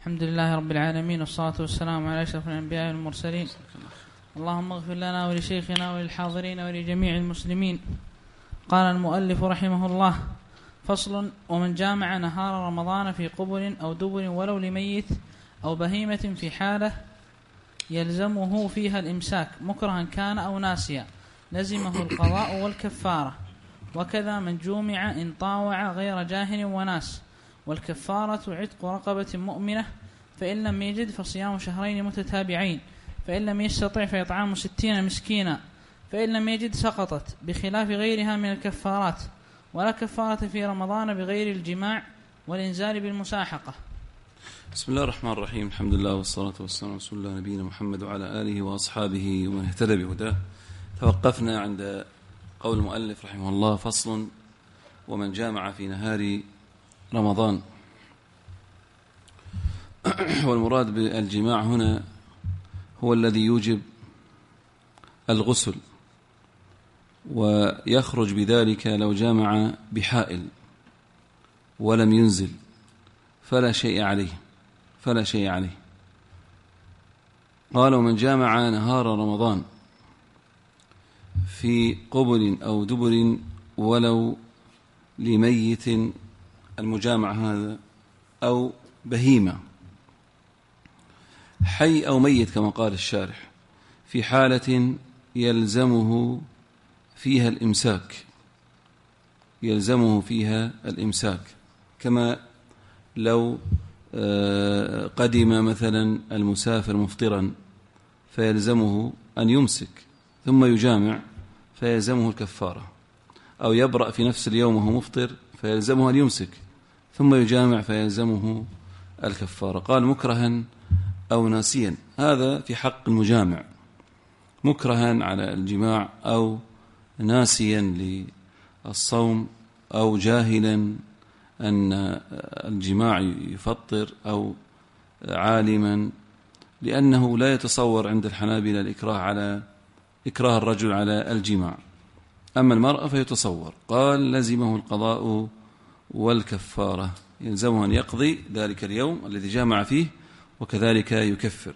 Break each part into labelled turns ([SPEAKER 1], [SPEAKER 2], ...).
[SPEAKER 1] الحمد لله رب العالمين، والصلاة والسلام على أشرف الأنبياء والمرسلين. اللهم اغفر لنا ولشيخنا وللحاضرين ولجميع المسلمين. قال المؤلف رحمه الله: فصل: ومن جامع نهار رمضان في قبل أو دبر ولو لميت أو بهيمة في حالة يلزمه فيها الإمساك مكرها كان أو ناسيا لزمه القضاء والكفارة، وكذا من جومع إن طاوع غير جاهل وناس، والكفارة عتق رقبة مؤمنة، فإن لم يجد فصيام شهرين متتابعين، فإن لم يستطع فإطعام 60 مسكينا، فإن لم يجد سقطت، بخلاف غيرها من الكفارات. ولا كفارة في رمضان بغير الجماع والإنزال بالمساحقة.
[SPEAKER 2] بسم الله الرحمن الرحيم. الحمد لله والصلاة والسلام على رسول الله نبينا محمد وعلى آله وأصحابه ومن اهتدى بهداه. توقفنا عند قول المؤلف رحمه الله: فصل: ومن جامع في نهار رمضان. والمراد بالجماع هنا هو الذي يوجب الغسل، ويخرج بذلك لو جامع بحائل ولم ينزل فلا شيء عليه. قال: ومن جامع نهار رمضان في قبل أو دبر ولو لميت، المجامع هذا أو بهيمة، حي أو ميت كما قال الشارح، في حالة يلزمه فيها الإمساك، كما لو قدم مثلا المسافر مفطرا فيلزمه أن يمسك ثم يجامع فيلزمه الكفارة، أو يبرأ في نفس اليوم وهو مفطر فيلزمه أن يمسك ثم يجامع فيلزمه الكفارة. قال: مكرها أو ناسيا، هذا في حق المجامع، مكرها على الجماع أو ناسيا للصوم أو جاهلا أن الجماع يفطر أو عالما، لأنه لا يتصور عند الحنابلة إكراه الرجل على الجماع. أما المرأة فيتصور. قال: لزمه القضاء والكفارة، يلزمه أن يقضي ذلك اليوم الذي جامع فيه وكذلك يكفر.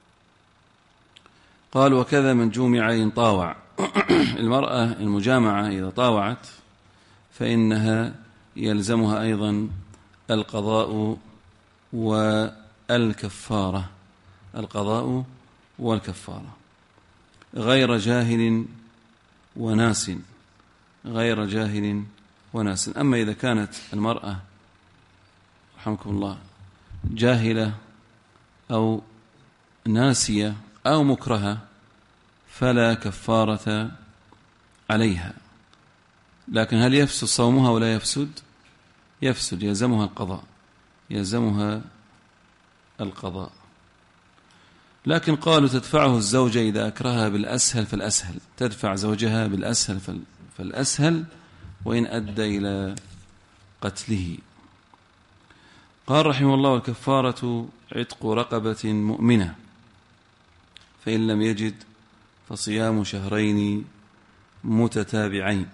[SPEAKER 2] قال: وكذا من جومع إن طاوع. المرأة المجامعة إذا طاوعت فإنها يلزمها أيضا القضاء والكفارة، غير جاهل وناس. أما إذا كانت المرأة رحمكم الله جاهلة أو ناسية أو مكرهة فلا كفارة عليها. لكن هل يفسد صومها ولا يفسد؟ يلزمها القضاء. لكن قالوا: تدفعه الزوجة إذا أكرهها بالأسهل فالأسهل، تدفع زوجها بالأسهل فالأسهل وإن أدى إلى قتله. قال رحمه الله: والكفارة عتق رقبة مؤمنة، فإن لم يجد فصيام شهرين متتابعين،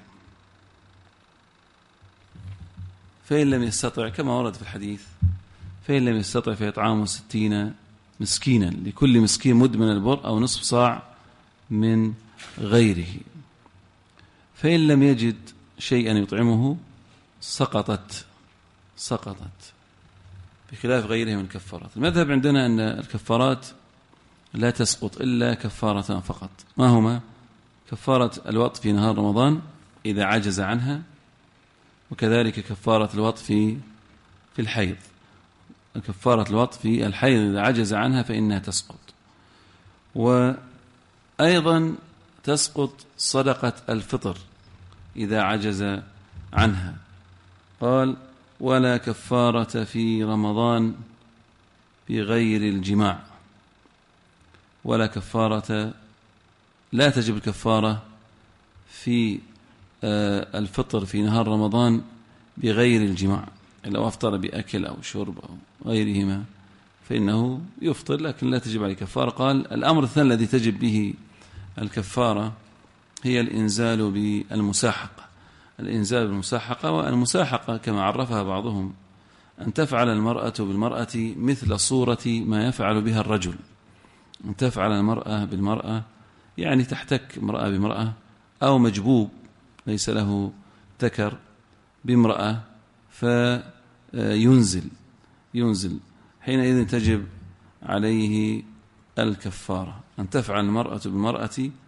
[SPEAKER 2] فإن لم يستطع كما ورد في الحديث، فإن لم يستطع فإطعام 60 مسكينا، لكل مسكين مد من البر أو نصف صاع من غيره. فإن لم يجد شيئا يطعمه سقطت، بخلاف غيره من الكفارات. المذهب عندنا أن الكفارات لا تسقط إلا كفارة فقط. ما هما؟ كفارة الوطء في نهار رمضان إذا عجز عنها، وكذلك كفارة الوطء في الحيض. كفارة الوطء في الحيض إذا عجز عنها فإنها تسقط. وأيضا تسقط صدقة الفطر إذا عجز عنها. قال: ولا كفارة في رمضان بغير الجماع. ولا كفارة، لا تجب الكفارة في الفطر في نهار رمضان بغير الجماع. لو أفطر بأكل أو شرب أو غيرهما فإنه يفطر، لكن لا تجب عليه كفارة. قال: الأمر الثاني الذي تجب به الكفارة هي الإنزال بالمساحقة. والمساحقة كما عرفها بعضهم أن تفعل المرأة بالمرأة مثل صورة ما يفعل بها الرجل. أن تفعل المرأة بالمرأة يعني تحتك امرأة بامرأة، أو مجبوب ليس له ذكر بامرأة فينزل حينئذ تجب عليه الكفارة. أن تفعل المرأة بالمرأة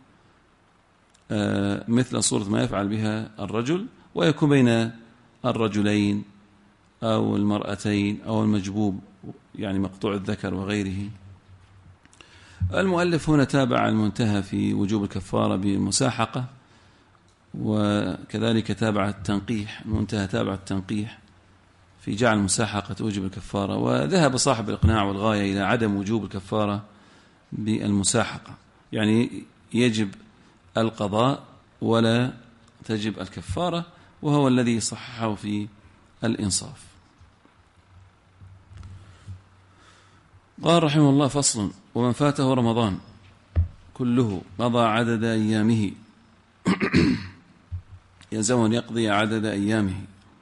[SPEAKER 2] مثل صورة ما يفعل بها الرجل، ويكون بين الرجلين أو المرأتين أو المجبوب يعني مقطوع الذكر وغيره. المؤلف هنا تابع المنتهى في وجوب الكفارة بالمساحقة، وكذلك تابع التنقيح، المنتهى تابع التنقيح في جعل المساحقة توجب الكفارة. وذهب صاحب الإقناع والغاية إلى عدم وجوب الكفارة بالمساحقة، يعني يجب القضاء ولا تجب الكفارة، وهو الذي صححه في الإنصاف. قال رحمه الله: فصل: ومن فاته رمضان كله قضى عدد أيامه. يلزم أن يقضي عدد أيامه،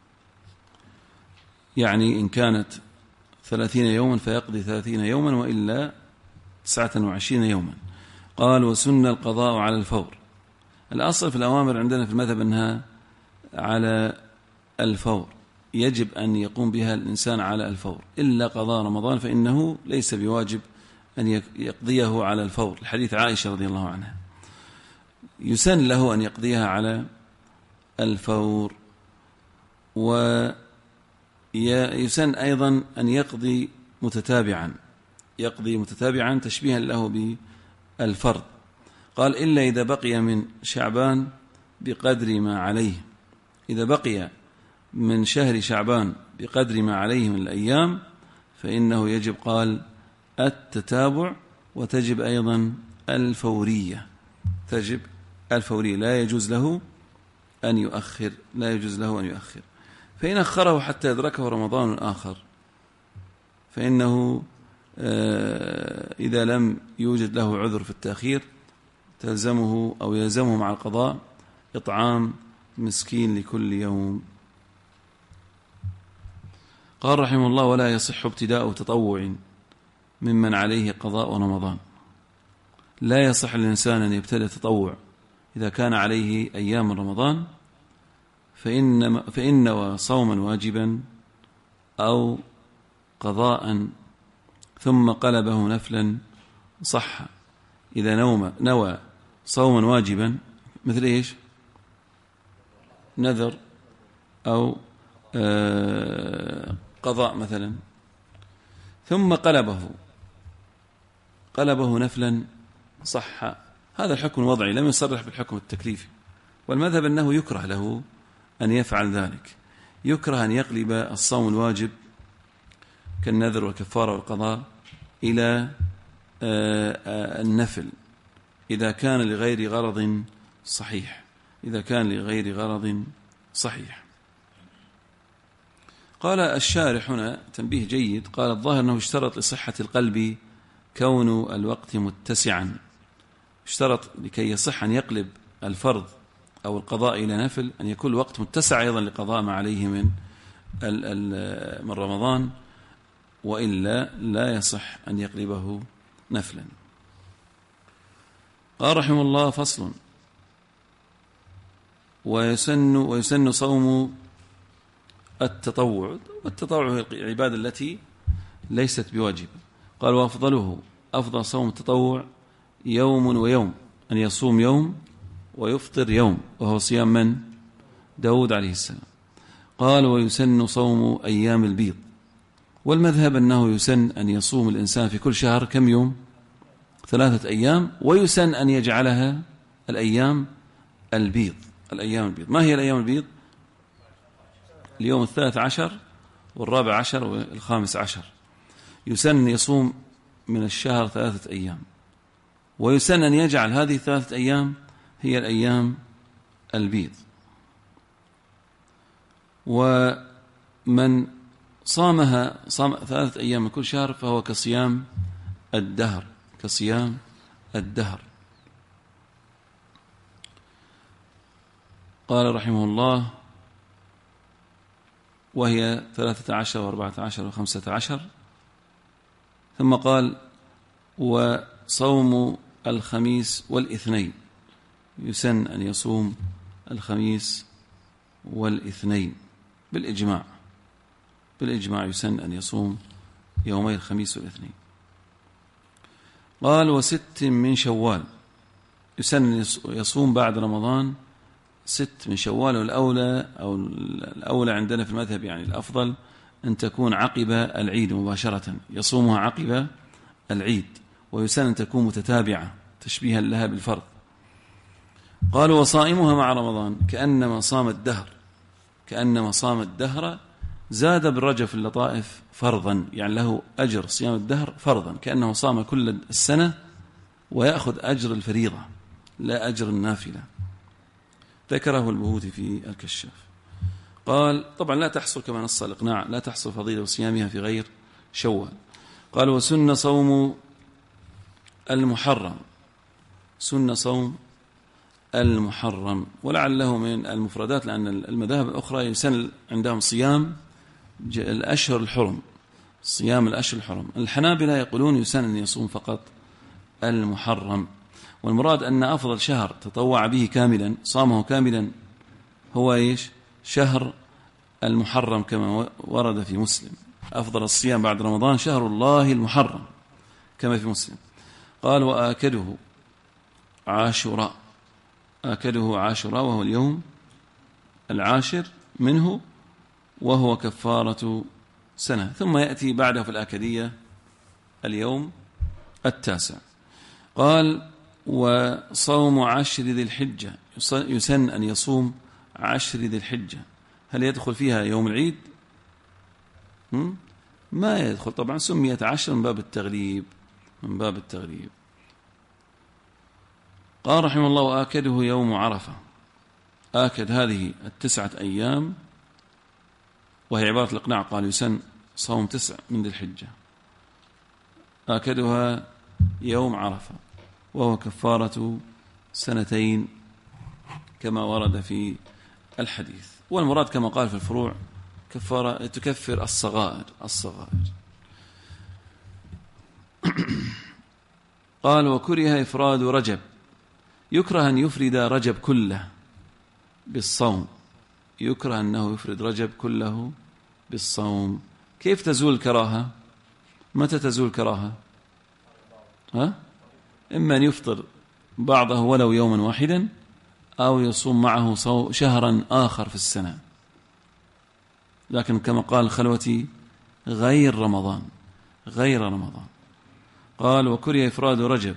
[SPEAKER 2] يعني إن كانت 30 يوما فيقضي 30 يوما، وإلا 29 يوما. قال: وسن القضاء على الفور. الأصل في الأوامر عندنا في المذهب أنها على الفور، يجب أن يقوم بها الإنسان على الفور، إلا قضاء رمضان فإنه ليس بواجب أن يقضيه على الفور، الحديث عائشة رضي الله عنها. يسن له أن يقضيها على الفور، ويسن أيضا أن يقضي متتابعا تشبيها له بالفرض. قال: إلا إذا بقي من شعبان بقدر ما عليه. إذا بقي من شهر شعبان بقدر ما عليه من الأيام فإنه يجب، قال، التتابع، وتجب أيضا الفورية. لا يجوز له أن يؤخر. فإن أخره حتى يدركه رمضان آخر فإنه إذا لم يوجد له عذر في التأخير يلزمه مع القضاء إطعام مسكين لكل يوم. قال رحمه الله: ولا يصح ابتداء تطوع ممن عليه قضاء رمضان. لا يصح للإنسان أن يبتدأ تطوع إذا كان عليه أيام رمضان، فإن صوما واجبا أو قضاء ثم قلبه نفلا صح. إذا نوى صوما واجبا مثل إيش؟ نذر أو قضاء مثلا، ثم قلبه نفلا صح. هذا الحكم الوضعي، لم يصرح بالحكم التكليفي، والمذهب أنه يكره له أن يفعل ذلك. يكره أن يقلب الصوم الواجب كالنذر والكفارة والقضاء إلى النفل إذا كان لغير غرض صحيح. قال الشارح هنا تنبيه جيد، قال: الظاهر أنه اشترط لصحة القلب كون الوقت متسعا. اشترط لكي يصح أن يقلب الفرض أو القضاء إلى نفل أن يكون الوقت متسع أيضا لقضاء ما عليه من رمضان، وإلا لا يصح أن يقلبه نفلا. قال رحمه الله: فصل: ويسن صوم التطوع. والتطوع هي العبادة التي ليست بواجب. قال: أفضل صوم التطوع يوم ويوم، أن يصوم يوم ويفطر يوم، وهو صيام من؟ داود عليه السلام. قال: ويسن صوم أيام البيض. والمذهب أنه يسن أن يصوم الإنسان في كل شهر كم يوم؟ 3 أيام، ويسن أن يجعلها الأيام البيض. ما هي الأيام البيض؟ اليوم 13 و14 و15. يسن يصوم من الشهر 3 أيام، ويسن أن يجعل هذه 3 أيام هي الأيام البيض. ومن صام 3 أيام من كل شهر فهو كصيام الدهر. قال رحمه الله: وهي 13 و14 و15. ثم قال وصوم الخميس والاثنين، يسن أن يصوم الخميس والاثنين بالإجماع يسن أن يصوم يومي الخميس والاثنين. قال وست من شوال، يسن أن يصوم بعد رمضان 6 من شوال، والأولى عندنا في المذهب يعني الأفضل أن تكون عقب العيد مباشرة، يصومها عقب العيد، ويسن أن تكون متتابعة تشبيها لها بالفرض. قالوا وصائمها مع رمضان كأنما صام الدهر، زاد بالرجل في اللطائف فرضا، يعني له أجر صيام الدهر فرضا، كأنه صام كل السنة ويأخذ أجر الفريضة لا أجر النافلة. ذكره البهوتي في الكشاف. قال طبعا لا تحصل كما نص الإقناع، لا تحصل فضيلة صيامها في غير شوال. قال وسن صوم المحرم، سن صوم المحرم، ولعله من المفردات، لأن المذاهب الأخرى يسن عندهم صيام الأشهر الحرم، صيام الأشهر الحرم. الحنابلة يقولون يسن أن يصوم فقط المحرم، والمراد أن أفضل شهر تطوع به كاملا صامه كاملا هو إيش؟ شهر المحرم، كما ورد في مسلم أفضل الصيام بعد رمضان شهر الله المحرم كما في مسلم. قال وآكده عاشوراء، آكده عاشوراء وهو اليوم العاشر منه، وهو كفارة سنة. ثم يأتي بعده في الآكدية اليوم 9. قال وصوم 10 ذي الحجة، يسن أن يصوم 10 ذي الحجة. هل يدخل فيها يوم العيد؟ ما يدخل طبعا، سميت 10 من باب التغليب. قال رحمه الله وآكده يوم عرفة، آكد هذه 9 أيام، وهي عبارة الإقناع، قال يسن صوم 9 من ذي الحجة، آكدها يوم عرفة، وهو كفارة 2 كما ورد في الحديث. والمراد كما قال في الفروع كفارة تكفر الصغائر. قال وكره إفراد رجب، يكره أن يفرد رجب كله بالصوم، يكره أنه يفرد رجب كله بالصوم. كيف تزول الكراهة؟ متى تزول الكراهة؟ إما أن يفطر بعضه ولو يوما واحدا، أو يصوم معه شهرا آخر في السنة، لكن كما قال الخلوتي غير رمضان. قال وكره إفراد رجب،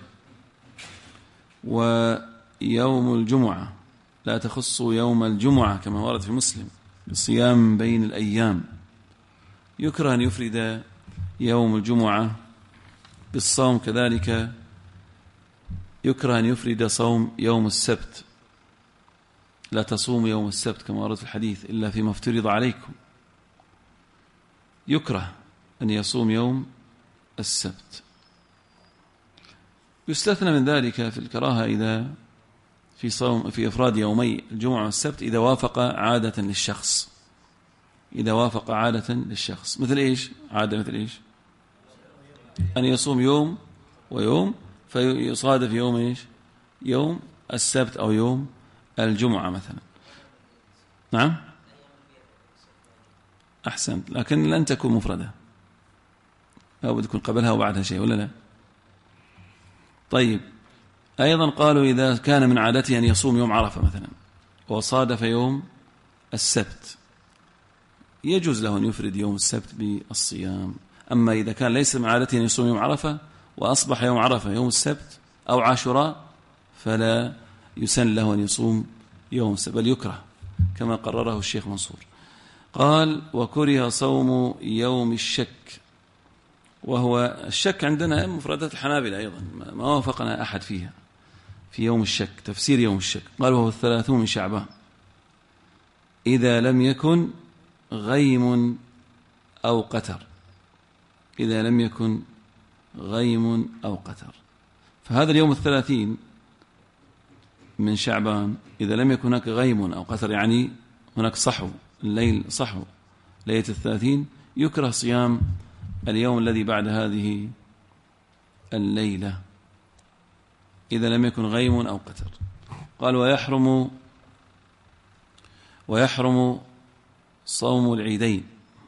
[SPEAKER 2] ويوم الجمعة لا تخص يوم الجمعة كما ورد في مسلم بصيام بين الأيام، يكره أن يفرد يوم الجمعة بالصوم. كذلك يكره أن يفرد صوم يوم السبت، لا تصوم يوم السبت كما ورد في الحديث إلا فيما افترض عليكم، يكره أن يصوم يوم السبت. يستثنى من ذلك في الكراهة إذا في إفراد يومي الجمعة والسبت إذا وافق عادة للشخص، مثل إيش؟ عادة مثل إيش؟ أن يصوم يوم ويوم فيصادف يوم إيش؟ يوم السبت أو يوم الجمعة مثلا. نعم أحسنت، لكن لن تكون مفردة، أو بتكون قبلها وبعدها شيء ولا لا؟ طيب أيضا قالوا إذا كان من عادته أن يصوم يوم عرفة مثلا وصادف يوم السبت، يجوز له أن يفرد يوم السبت بالصيام. أما إذا كان ليس من عادته أن يصوم يوم عرفة وأصبح يوم عرفة يوم السبت أو عاشوراء فلا يسن له أن يصوم يوم السبت، بل يكره كما قرره الشيخ منصور. قال وكره صوم يوم الشك، وهو الشك عندنا مفردات الحنابلة أيضا ما وافقنا أحد فيها في يوم الشك. تفسير يوم الشك قال وهو 30 من شعبان إذا لم يكن غيم أو قتر، إذا لم يكن غيم أو قتر. فهذا اليوم 30 من شعبان إذا لم يكن هناك غيم أو قتر، يعني هناك صحو، الليل صحو ليلة 30 يكره صيام اليوم الذي بعد هذه الليلة إذا لم يكن غيم أو قتر. قال ويحرم صوم العيدين.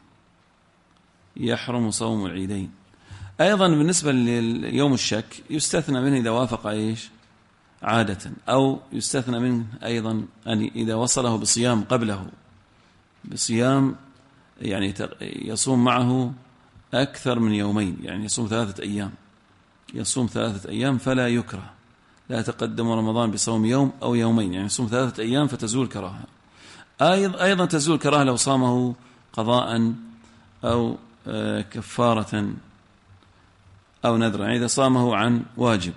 [SPEAKER 2] يحرم صوم العيدين أيضا. بالنسبة ليوم الشك يستثنى منه إذا وافق إيش عادة، أو يستثنى منه أيضا أن إذا وصله بصيام قبله، بصيام يعني يصوم معه أكثر من يومين، يعني يصوم 3 أيام، يصوم 3 أيام فلا يكره. لا تقدم رمضان بصوم يوم أو يومين، يعني يصوم 3 أيام فتزول كراهة. أيضا تزول كراهة لو صامه قضاء أو كفارة أو نذرا، يعني إذا صامه عن واجب.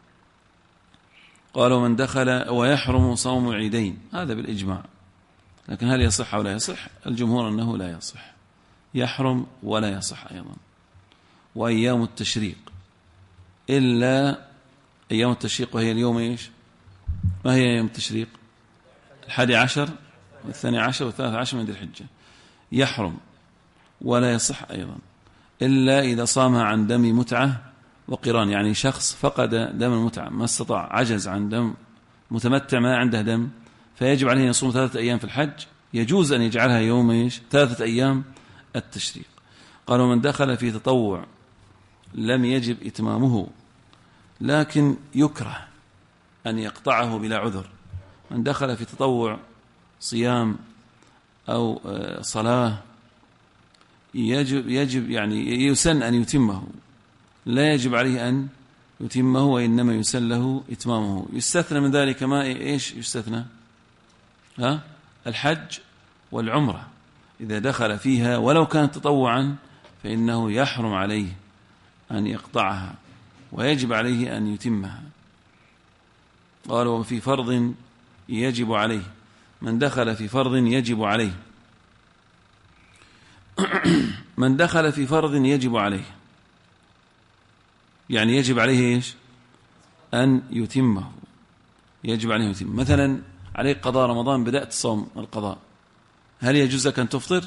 [SPEAKER 2] قالوا من دخل ويحرم صوم العيدين، هذا بالإجماع، لكن هل يصح أو لا يصح؟ الجمهور أنه لا يصح، يحرم ولا يصح أيضا. وأيام التشريق إلا أيام التشريق، وهي اليوم إيش؟ ما هي أيام التشريق؟ 11 و12 و13 من ذي الحجة. يحرم ولا يصح أيضا إلا إذا صامها عن دم متعة وقران، يعني شخص فقد دم المتعة، ما استطاع، عجز عن دم متمتع ما عنده دم، فيجب عليه أن يصوم 3 أيام في الحج، يجوز أن يجعلها يوم إيش؟ 3 أيام التشريق. قالوا من دخل في تطوع لم يجب إتمامه، لكن يكره أن يقطعه بلا عذر. من دخل في تطوع صيام أو صلاة يجب يعني يسن أن يتمه، لا يجب عليه أن يتمه، وإنما يسن له إتمامه. يستثنى من ذلك ما إيش يستثنى؟ الحج والعمرة، إذا دخل فيها ولو كانت تطوعا فإنه يحرم عليه أن يقطعها ويجب عليه أن يتمها. قالوا في فرض يجب عليه، من دخل في فرض يجب عليه من دخل في فرض يجب عليه، يعني يجب عليه إيش؟ أن يتمه، يجب عليه يتم. مثلا عليك قضاء رمضان، بدأت صوم القضاء، هل يجوز لك أن تفطر؟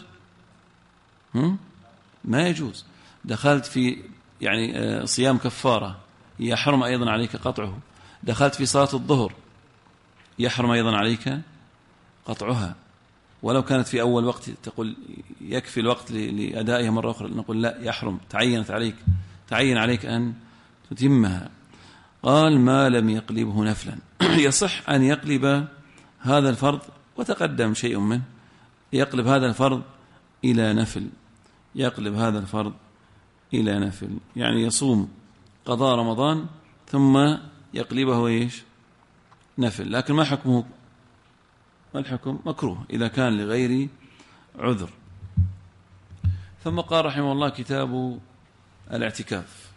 [SPEAKER 2] ما يجوز. دخلت في يعني صيام كفارة، يحرم أيضا عليك قطعه. دخلت في صلاة الظهر، يحرم أيضا عليك قطعها، ولو كانت في أول وقت تقول يكفي الوقت لأدائها مرة أخرى، نقول لا، يحرم، تعين عليك أن تتمها. قال ما لم يقلبه نفلا. يصح أن يقلب هذا الفرض، وتقدم شيء منه، يقلب هذا الفرض إلى نفل، يقلب هذا الفرض إلى نفل، يعني يصوم قضاء رمضان ثم يقلبه إيش؟ نفل. لكن ما حكمه؟ ما الحكم؟ مكروه إذا كان لغير عذر. ثم قال رحمه الله كتاب الاعتكاف.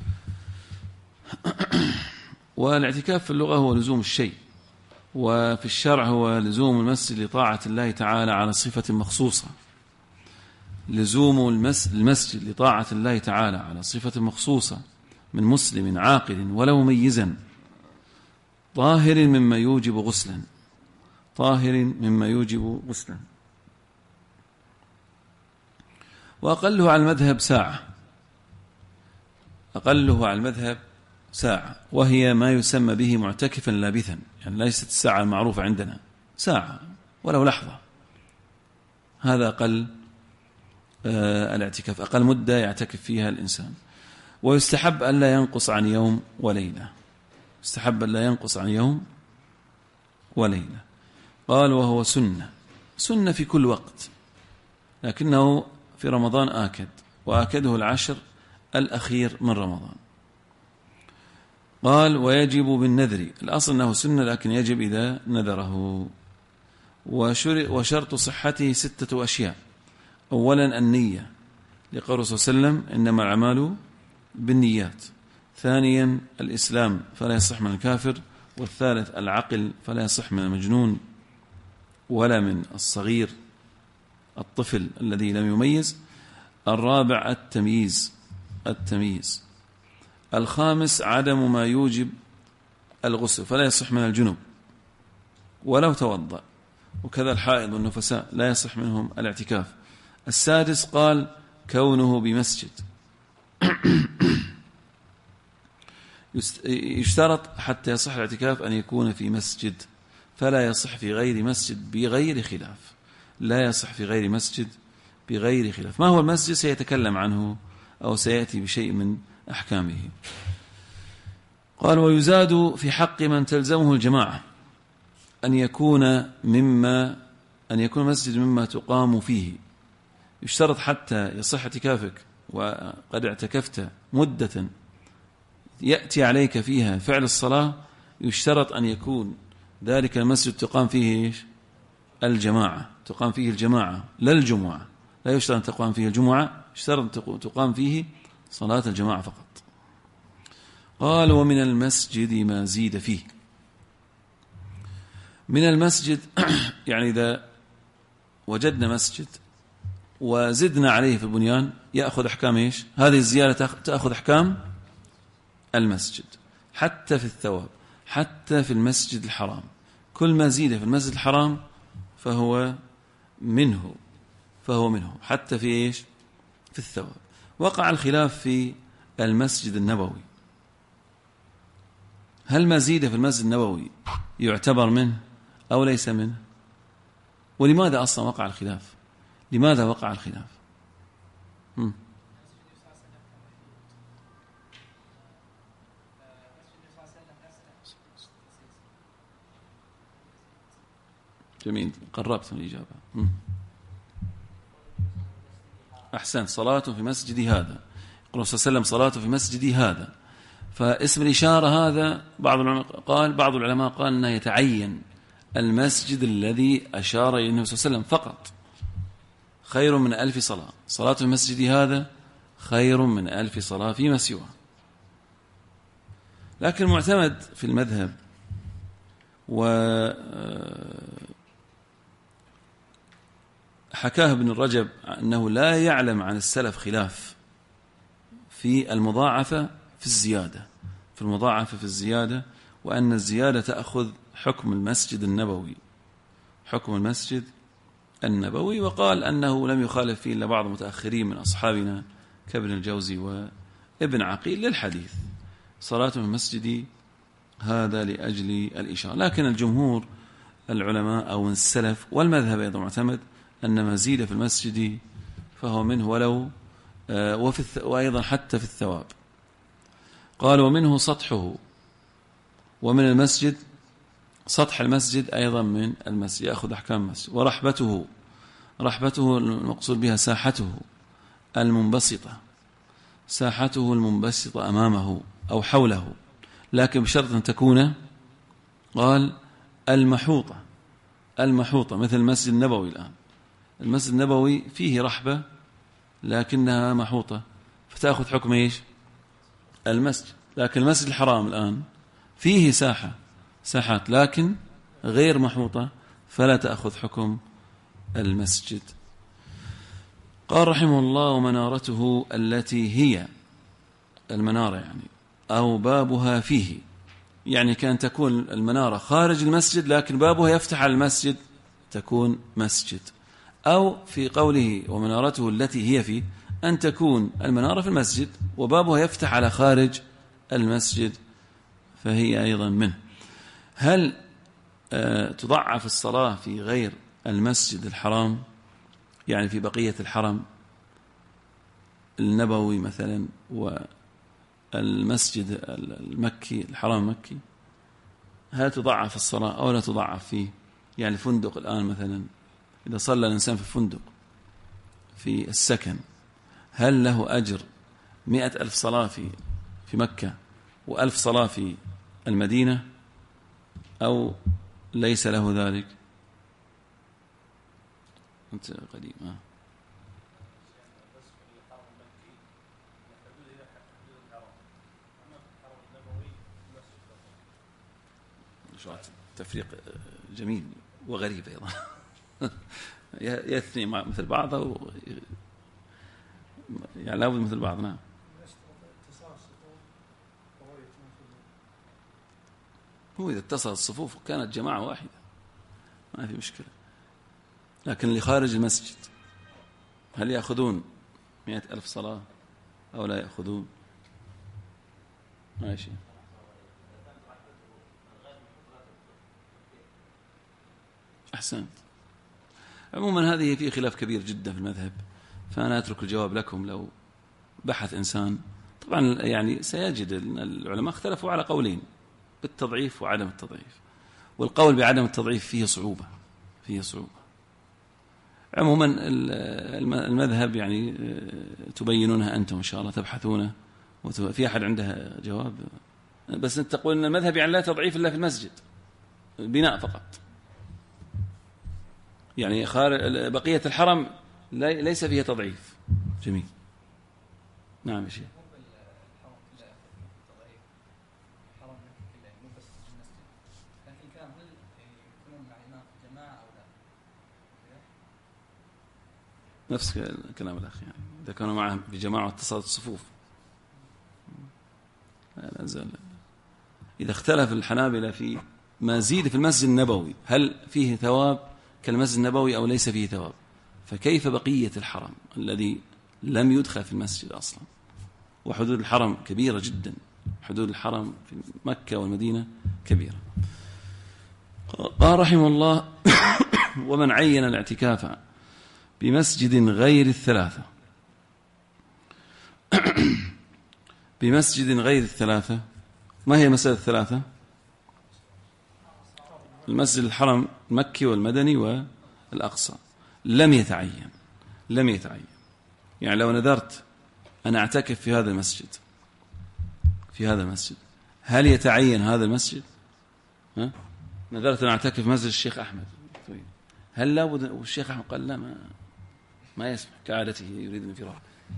[SPEAKER 2] والاعتكاف في اللغة هو لزوم الشيء، وفي الشرع هو لزوم المسجد لطاعة الله تعالى على صفة مخصوصة. لزوم المسجد لطاعة الله تعالى على صفة مخصوصة من مسلم عاقل ولو ميزا، طاهر مما يوجب غسلا، طاهر مما يوجب غسلا. وأقله على المذهب ساعة، أقله على المذهب ساعة، وهي ما يسمى به معتكفا لابثا، يعني ليست الساعة المعروفة عندنا، ساعة ولو لحظة، هذا أقل الاعتكاف، أقل مدة يعتكف فيها الإنسان. ويستحب أن لا ينقص عن يوم وليلة، يستحب أن لا ينقص عن يوم وليلة. قال وهو سنة في كل وقت، لكنه في رمضان آكد، وآكده 10 الأخير من رمضان. قال ويجب بالنذر، الأصل أنه سنة لكن يجب إذا نذره. وشرط صحته 6 أشياء. أولا النية، لقول صلى الله عليه وسلم إنما الأعمال بالنيات. ثانيا الإسلام فلا يصح من الكافر. والثالث العقل فلا يصح من المجنون ولا من الصغير الطفل الذي لم يميز. الرابع التمييز. الخامس عدم ما يوجب الغسل، فلا يصح من الجنوب ولو توضأ، وكذا الحائض والنفساء لا يصح منهم الاعتكاف. السادس قال كونه بمسجد. يشترط حتى يصح الاعتكاف أن يكون في مسجد، فلا يصح في غير مسجد بغير خلاف. لا يصح في غير مسجد بغير خلاف. ما هو المسجد سيتكلم عنه أو سيأتي بشيء من أحكامه. قال ويزاد في حق من تلزمه الجماعة أن يكون مسجد مما تقام فيه. يشترط حتى يصح اعتكافك وقد اعتكفت مدة يأتي عليك فيها فعل الصلاة، يشترط أن يكون ذلك المسجد تقام فيه الجماعة، تقام فيه الجماعة لا الجمعة. لا يشترط أن تقام فيه الجمعة، يشترط أن تقام فيه صلاة الجماعة فقط. قال ومن المسجد ما زيد فيه. من المسجد يعني إذا وجدنا مسجد وزدنا عليه في البنيان يأخذ أحكام إيش؟ هذه الزيادة تأخذ أحكام المسجد، حتى في الثواب، حتى في المسجد الحرام. كل ما زيد في المسجد الحرام فهو منه حتى في إيش؟ في الثواب. وقع الخلاف في المسجد النبوي، هل ما زيد في المسجد النبوي يعتبر منه أو ليس منه؟ ولماذا أصلا وقع الخلاف؟ لماذا وقع الخلاف؟ جميل، قربت من الإجابة. أحسن، صلاة في مسجدي هذا، يقول صلى الله عليه وسلم صلاة في مسجدي هذا. فاسم الإشارة هذا بعض العلماء قال أنه يتعين المسجد الذي أشار إليه النبي صلى الله عليه وسلم فقط، خير من 1000 صلاة. صلاة في مسجدي هذا خير من 1000 صلاة فيما سواه. لكن المعتمد في المذهب حكاه ابن الرجب أنه لا يعلم عن السلف خلاف في المضاعفة في الزيادة، في الزيادة، وأن الزيادة تأخذ حكم المسجد النبوي، وقال أنه لم يخالف فيه إلا بعض المتأخرين من أصحابنا كابن الجوزي وابن عقيل للحديث صلاة من مسجدي هذا لأجل الإشارة. لكن الجمهور العلماء أو السلف والمذهب أيضا معتمد أن ما زيد في المسجد فهو منه ولو وأيضا حتى في الثواب. قال ومنه سطحه، ومن المسجد سطح المسجد أيضا من المسجد يأخذ أحكام المسجد. ورحبته المقصود بها ساحته المنبسطة أمامه أو حوله، لكن بشرط أن تكون قال المحوطة مثل المسجد النبوي. الآن المسجد النبوي فيه رحبة لكنها محوطة فتأخذ حكم إيش؟ المسجد. لكن المسجد الحرام الآن فيه ساحات لكن غير محوطة فلا تأخذ حكم المسجد. قال رحمه الله ومنارته التي هي المنارة يعني أو بابها فيه، يعني كان تكون المنارة خارج المسجد لكن بابها يفتح على المسجد تكون مسجد. أو في قوله ومنارته التي هي فيه أن تكون المنارة في المسجد وبابها يفتح على خارج المسجد فهي أيضا منه. هل تضعف الصلاة في غير المسجد الحرام، يعني في بقية الحرم النبوي مثلا والمسجد المكي الحرام المكي، هل تضعف الصلاة أو لا تضعف فيه؟ يعني الفندق الآن مثلا إذا صلى الإنسان في الفندق في السكن هل له أجر 100,000 صلاة في مكة و1000 صلاة في المدينة أو ليس له ذلك؟ أنت قديم تفريق جميل وغريب أيضا يثني مثل بعض أو يعني لا بد مثل بعض. نعم هو إذا اتصل الصفوف كانت جماعة واحدة ما في مشكلة، لكن اللي خارج المسجد هل يأخذون 100,000 صلاة أو لا يأخذون؟ ماشي. أحسنت. عموما هذه في خلاف كبير جدا في المذهب، فأنا أترك الجواب لكم. لو بحث إنسان طبعا يعني سيجد أن العلماء اختلفوا على قولين، بالتضعيف وعدم التضعيف، والقول بعدم التضعيف فيه صعوبة. عموما المذهب يعني تبينونها أنتم إن شاء الله، تبحثونه. في أحد عنده جواب؟ بس أنت تقول أن المذهب يعني لا تضعيف إلا في المسجد، البناء فقط، يعني بقية الحرم ليس فيها تضعيف. جميل. نعم يا شيخ. نفس كلام الأخ، يعني إذا كانوا معه بجماعة اتصالات الصفوف لا زال. إذا اختلف الحنابلة في ما زيد في المسجد النبوي هل فيه ثواب كالمسجد النبوي أو ليس فيه ثواب، فكيف بقية الحرم الذي لم يدخل في المسجد أصلا؟ وحدود الحرم كبيرة جدا، حدود الحرم في مكة والمدينة كبيرة. قال رحمه الله: ومن عين الاعتكاف بمسجد غير الثلاثة بمسجد غير الثلاثة. ما هي مسجد الثلاثة؟ المسجد الحرم المكي والمدني والأقصى. لم يتعين يعني لو نذرت أنا أعتكف في هذا المسجد هل يتعين هذا المسجد؟ نذرت أن أعتكف مسجد الشيخ أحمد، هل لابد؟ والشيخ أحمد قال لا، ما يسمح، كعادته يريد الانفراد.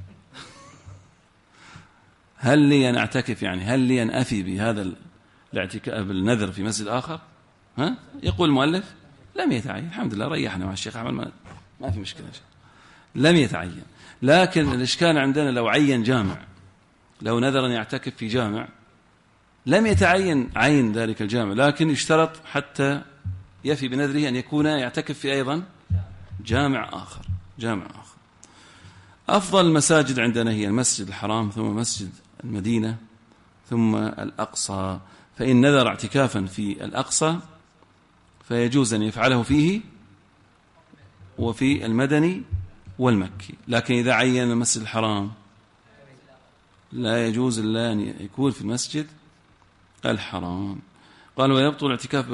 [SPEAKER 2] هل لي أن أعتكف، يعني هل لي أن أفي بهذا الاعتكاف بالنذر في مسجد آخر؟ يقول المؤلف: لم يتعين. الحمد لله، ريحنا مع الشيخ أحمد، ما في مشكلة، لم يتعين. لكن الإشكال عندنا لو عين جامع، لو نذر أن يعتكف في جامع لم يتعين عين ذلك الجامع، لكن يشترط حتى يفي بنذره أن يكون يعتكف في أيضا جامع آخر. أفضل المساجد عندنا هي المسجد الحرام، ثم مسجد المدينة، ثم الأقصى. فإن نذر اعتكافا في الأقصى فيجوز أن يفعله فيه وفي المدني والمكي. لكن إذا عين المسجد الحرام لا يجوز إلا أن يكون في المسجد الحرام. قال: ويبطل الاعتكاف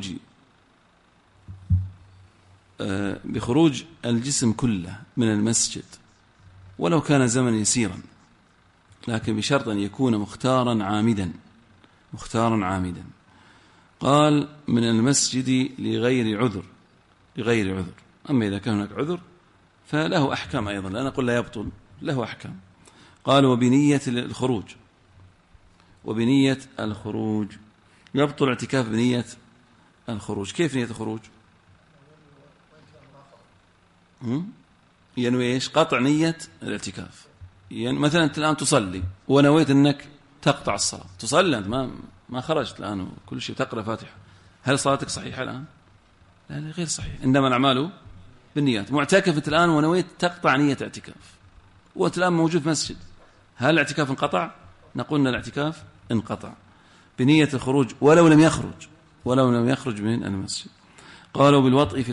[SPEAKER 2] بخروج الجسم كله من المسجد ولو كان زمن يسيرا، لكن بشرط أن يكون مختارا عامدا. قال: من المسجد لغير عذر. أما إذا كان هناك عذر فله أحكام أيضا، لا نقول لا يبطل، له أحكام. قال: وبنية الخروج يبطل اعتكاف بنية الخروج. كيف نية الخروج؟ ينوي ايش؟ قطع نية الاعتكاف. يعني مثلا أنت الآن تصلي ونويت أنك تقطع الصلاة، تصلي أنت ما خرجت الآن وكل شيء تقرأ فاتحة، هل صلاتك صحيحة الآن؟ لا، غير صحيح. إنما الأعمال بالنيات. معتكفت الآن ونويت تقطع نية اعتكاف، وأنت الآن موجود في مسجد، هل الاعتكاف انقطع؟ نقول أن الاعتكاف انقطع بنية الخروج ولو لم يخرج من المسجد. قالوا: بالوطء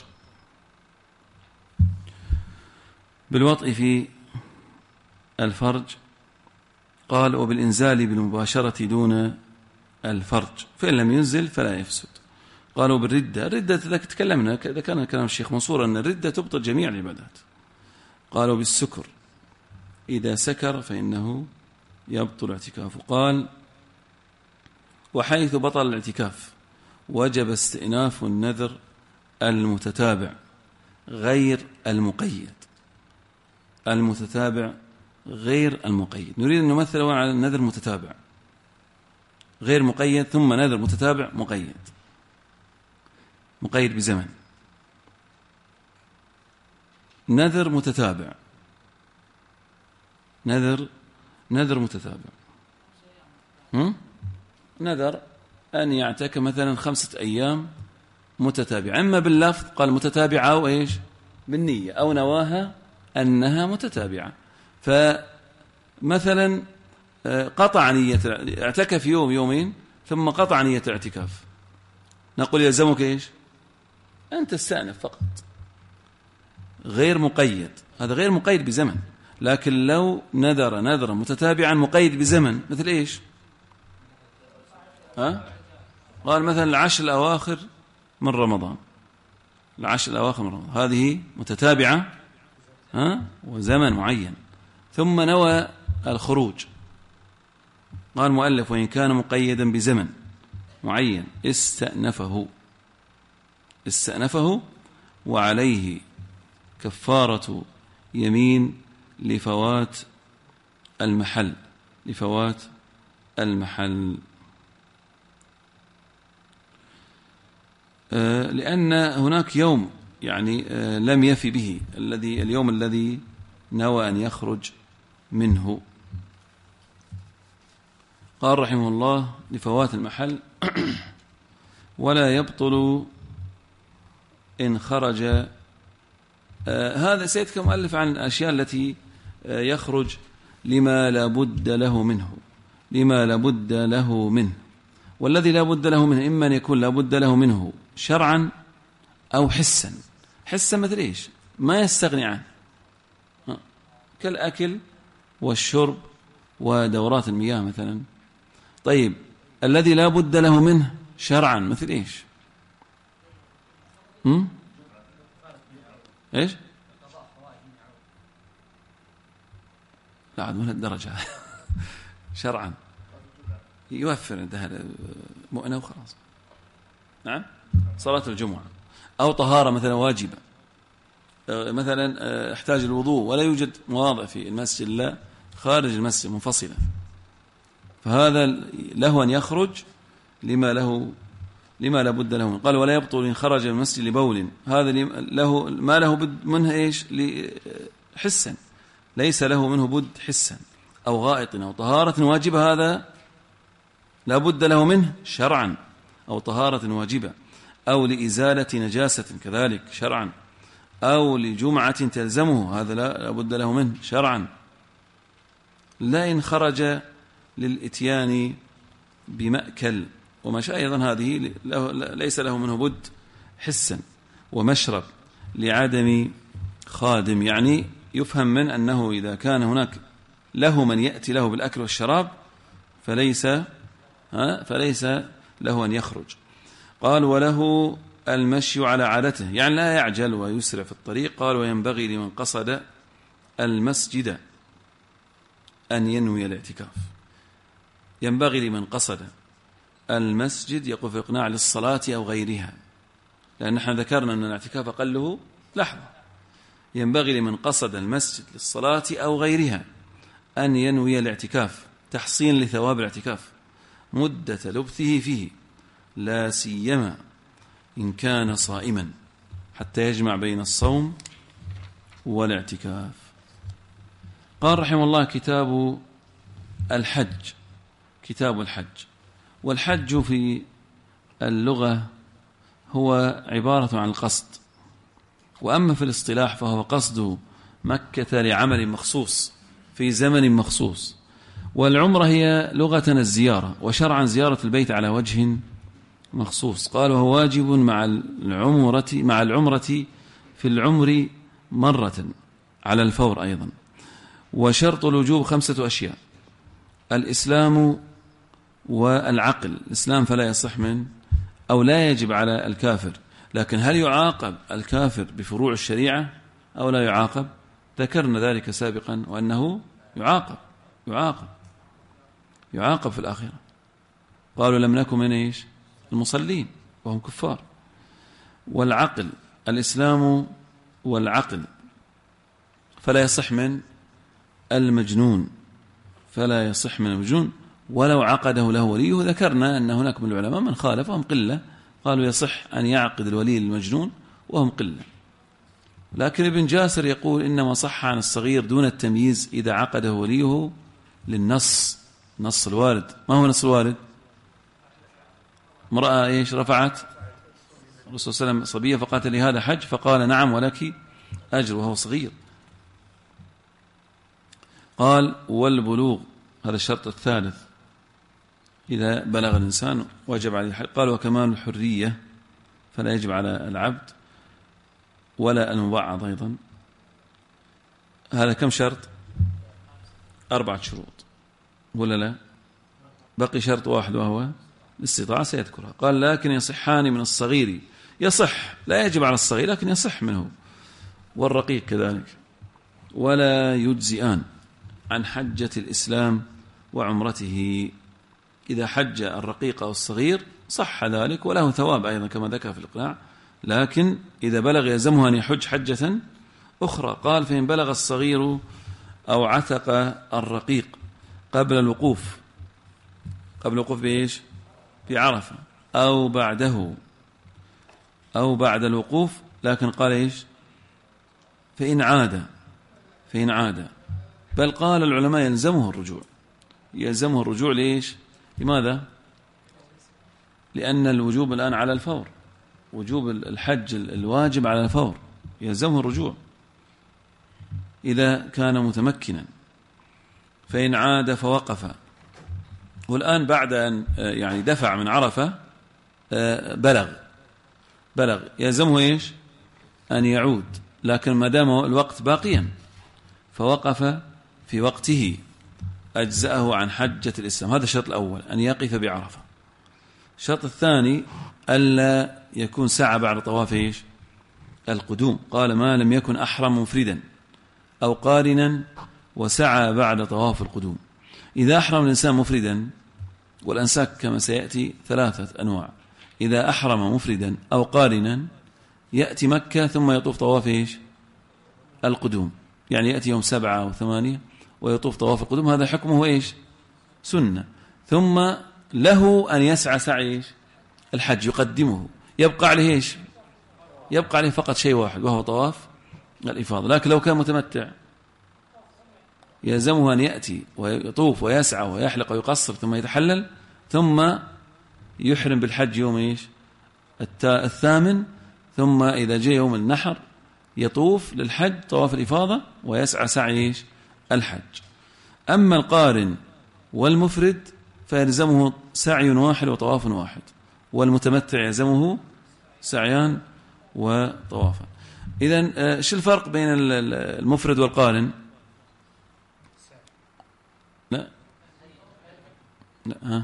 [SPEAKER 2] في الفرج. قال: وبالإنزال بالمباشرة دون الفرج، فإن لم ينزل فلا يفسد. قالوا: بالردة تكلمنا، إذا كان كلام الشيخ منصور أن الردة تبطل جميع العبادات. قالوا: بالسكر، إذا سكر فإنه يبطل اعتكافه. قال: وحيث بطل الاعتكاف وجب استئناف النذر المتتابع غير المقيد. نريد أن نمثل على النذر متتابع غير مقيد، ثم نذر متتابع مقيد بزمن. نذر متتابع نذر أن يعتكف مثلا 5 أيام متتابعة، أما باللفظ قال متتابعة أو إيش بالنية، أو نواها أنها متتابعة. فمثلا قطع نية، اعتكف يوم يومين ثم قطع نية الاعتكاف، نقول يلزمك إيش؟ أن تستأنف فقط، غير مقيد، هذا غير مقيد بزمن. لكن لو نذر متتابعا مقيد بزمن، مثل إيش؟ قال مثلا العشر الأواخر من رمضان، العشر الأواخر من رمضان هذه متتابعة وزمن معين، ثم نوى الخروج. قال المؤلف وإن كان مقيدا بزمن معين استأنفه وعليه كفارة يمين لفوات المحل، لأن هناك يوم يعني لم يفي به، اليوم الذي نوى أن يخرج منه. قال رحمه الله لفوات المحل ولا يبطل إن خرج. هذا سيتكلم مؤلف عن الأشياء التي يخرج لما لا بد له منه، والذي لا بد له منه إما أن يكون لا بد له منه شرعا أو حسا. مثل إيش؟ ما يستغني عنه، كالأكل والشرب ودورات المياه مثلا. طيب الذي لا بد له منه شرعا مثل إيش؟ إيش؟ لا عاد من الدرجة شرعا يوفر انتهى مؤنة وخلاص. نعم، صلاة الجمعة أو طهارة مثلا واجبة، مثلا احتاج الوضوء ولا يوجد مواضع في المسجد، لا خارج المسجد منفصلة، فهذا له أن يخرج لما لا بد له منه. قال ولا يبطل إن خرج من المسجد لبول، هذا له ما له بد منه إيش؟ حسا، ليس له منه بد حسا، أو غائط أو طهارة واجبة، هذا لا بد له منه شرعا، أو طهارة واجبة، أو لإزالة نجاسة كذلك شرعا، أو لجمعة تلزمه، هذا لا بد له منه شرعا. لا إن خرج للإتيان بمأكل ومشى أيضا هذه ليس له منه بد حسا، ومشرب لعدم خادم، يعني يفهم من أنه إذا كان هناك له من يأتي له بالأكل والشراب فليس له أن يخرج. قال وله المشي على عادته، يعني لا يعجل ويسرع في الطريق. قال وينبغي لمن قصد المسجد أن ينوي الاعتكاف، ينبغي لمن قصد المسجد يقف إقناع للصلاة أو غيرها، لأن نحن ذكرنا أن الاعتكاف أقله لحظة. ينبغي لمن قصد المسجد للصلاة أو غيرها أن ينوي الاعتكاف تحصين لثواب الاعتكاف مدة لبثه فيه، لا سيما إن كان صائما، حتى يجمع بين الصوم والاعتكاف. قال رحمه الله كتاب الحج. والحج في اللغة هو عبارة عن القصد، وأما في الاصطلاح فهو قصد مكة لعمل مخصوص في زمن مخصوص. والعمرة هي لغة الزيارة، وشرعا زيارة البيت على وجه مخصوص. قال وهو واجب مع العمرة في العمر مرة على الفور أيضا. وشرط الوجوب 5 أشياء: الإسلام والعقل. الإسلام فلا يصح من أو لا يجب على الكافر، لكن هل يعاقب الكافر بفروع الشريعة أو لا يعاقب؟ ذكرنا ذلك سابقا، وأنه يعاقب في الآخرة. قالوا لم نكن من إيش؟ المصلين وهم كفار. والعقل، الإسلام والعقل، فلا يصح من المجنون، ولو عقده له وليه. ذكرنا أن هناك من العلماء من خالف وهم قلة، قالوا يصح أن يعقد الولي للمجنون وهم قلة. لكن ابن جاسر يقول إنما صح عن الصغير دون التمييز إذا عقده وليه للنص، نص الوارد. ما هو نص الوارد؟ امرأة إيش رفعت الرسول صلى الله عليه وسلم صبية فقالت لي هذا حج، فقال نعم ولك أجر وهو صغير. قال والبلوغ هذا الشرط الثالث إذا بلغ الإنسان وجب عليه الحج. قال وكمال الحرية فلا يجب على العبد ولا المبعض أيضا. هذا كم شرط؟ 4 شروط ولا لا؟ بقي شرط واحد وهو الاستطاعة سيذكرها. قال لكن يصحان من الصغير، يصح لا يجب على الصغير لكن يصح منه، والرقيق كذلك، ولا يجزئان عن حجة الإسلام وعمرته. إذا حج الرقيق أو الصغير صح ذلك وله ثواب أيضا كما ذكر في الإقناع، لكن إذا بلغ يلزمه أن يحج حجة أخرى. قال فإن بلغ الصغير أو عتق الرقيق قبل الوقوف بإيش؟ بعرفة أو بعده أو بعد الوقوف، لكن قال إيش؟ فإن عاد بل قال العلماء يلزمه الرجوع ليش؟ لماذا؟ لأن الوجوب الآن على الفور، وجوب الحج الواجب على الفور، يلزمه الرجوع إذا كان متمكنا. فإن عاد فوقف، والآن بعد أن يعني دفع من عرفة بلغ يلزمه إيش؟ أن يعود، لكن ما دام الوقت باقيا فوقف في وقته أجزأه عن حجة الإسلام. هذا الشرط الأول، أن يقف بعرفة. الشرط الثاني ألا يكون سعى بعد طواف إيش؟ القدوم. قال ما لم يكن أحرم مفردا أو قارنا وسعى بعد طواف القدوم. إذا أحرم الإنسان مفردا، والأنساك كما سيأتي 3 أنواع، إذا أحرم مفردا أو قارنا يأتي مكة ثم يطوف طواف إيش؟ القدوم، يعني يأتي يوم 7 أو 8 ويطوف طواف القدوم، هذا حكمه إيش؟ سنة. ثم له أن يسعى سعي إيش؟ الحج، يقدمه، يبقى عليه إيش؟ يبقى عليه فقط شيء واحد وهو طواف الإفاضة. لكن لو كان متمتع يلزمه أن يأتي ويطوف ويسعى ويحلق ويقصر ثم يتحلل ثم يحرم بالحج يوم إيش؟ 8، ثم إذا جاء يوم النحر يطوف للحج طواف الإفاضة ويسعى سعي إيش؟ الحج. أما القارن والمفرد فيلزمه سعي واحد وطواف واحد، والمتمتع يلزمه سعيان وطوافا. إذن شو الفرق بين المفرد والقارن؟ لا ها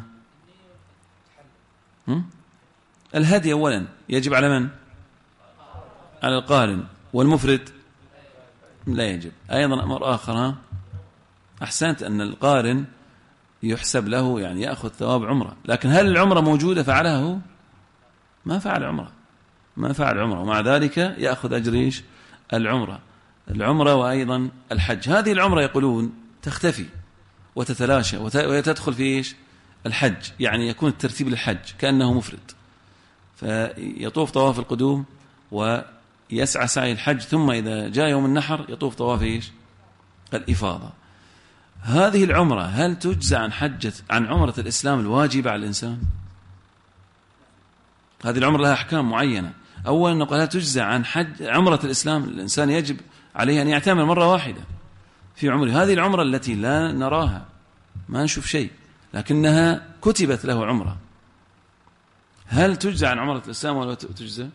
[SPEAKER 2] الهدي أولا يجب على من؟ على القارن. والمفرد لا يجب. أيضا أمر آخر، أحسنت، أن القارن يحسب له يعني يأخذ ثواب عمره، لكن هل العمرة موجودة فعلها هو؟ ما فعل عمره، ومع ذلك يأخذ أجر العمرة وأيضا الحج. هذه العمرة يقولون تختفي وتتلاشى وتدخل في إيش؟ الحج، يعني يكون الترتيب للحج كأنه مفرد، فيطوف طواف القدوم ويسعى سعي الحج، ثم إذا جاء يوم النحر يطوف طواف إيش؟ الإفاضة. هذه العمرة هل تجزى عن عمرة الإسلام الواجبة على الإنسان؟ هذه العمرة لها أحكام معينة. أولا نقول هل تجزى عن عمرة الإسلام؟ الإنسان يجب عليه أن يعتمر مرة واحدة في عمره. هذه العمرة التي لا نراها، ما نشوف شيء، لكنها كتبت له عمرة، هل تجزى عن عمرة الإسلام ولا تجزى؟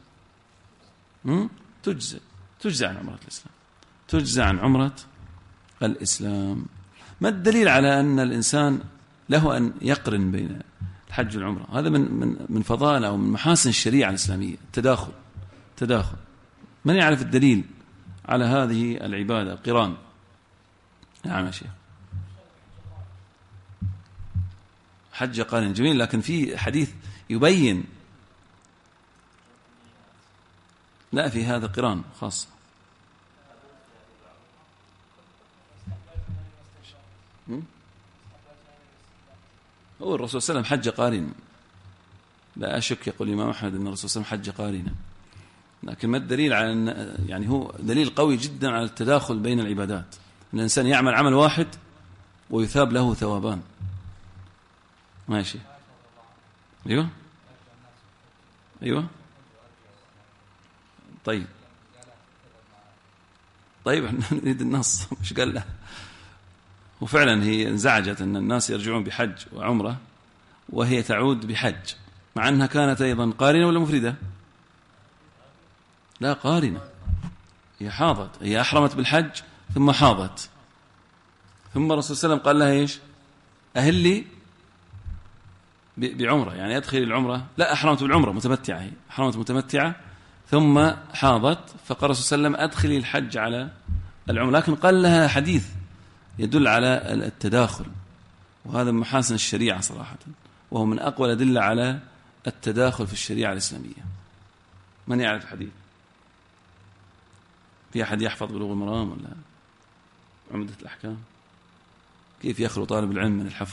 [SPEAKER 2] تجزى عن عمرة الإسلام، تجزى عن عمرة الإسلام. ما الدليل على أن الإنسان له أن يقرن بين الحج والعمرة؟ هذا من فضائل أو من محاسن الشريعة الإسلامية، تداخل. من يعرف الدليل على هذه العبادة القران؟ نعم يا شيخ. حج قارن جميل، لكن في حديث يبين لا في هذا قران خاص. هو الرسول صلى الله عليه وسلم حج قارنا، لا أشك يقول الإمام أحمد أن الرسول صلى الله عليه وسلم حج قارنا، لكن ما الدليل على أن يعني هو دليل قوي جدا على التداخل بين العبادات، أن الإنسان يعمل عمل واحد ويثاب له ثوابان. ماشي. أيوة طيب نريد النص، مش قال له وفعلا هي انزعجت أن الناس يرجعون بحج وعمرة وهي تعود بحج، مع أنها كانت أيضا قارنة ولا مفردة؟ لا، قارنة. هي حاضت، هي أحرمت بالحج ثم حاضت، ثم الرسول صلى الله عليه وسلم قال لها إيش؟ أهلي بعمرة، يعني أدخل العمرة. لا، أحرمت بالعمرة متمتعة، هي أحرمت متمتعة ثم حاضت، فقال الرسول صلى الله عليه وسلم أدخلي الحج على العمرة. لكن قال لها حديث يدل على التداخل، وهذا من محاسن الشريعة صراحة، وهو من أقوى الأدلة على التداخل في الشريعة الإسلامية. من يعرف حديث؟ في أحد يحفظ بلوغ المرام ولا عمدة الأحكام؟ كيف يخلو طالب العلم من الحفظ؟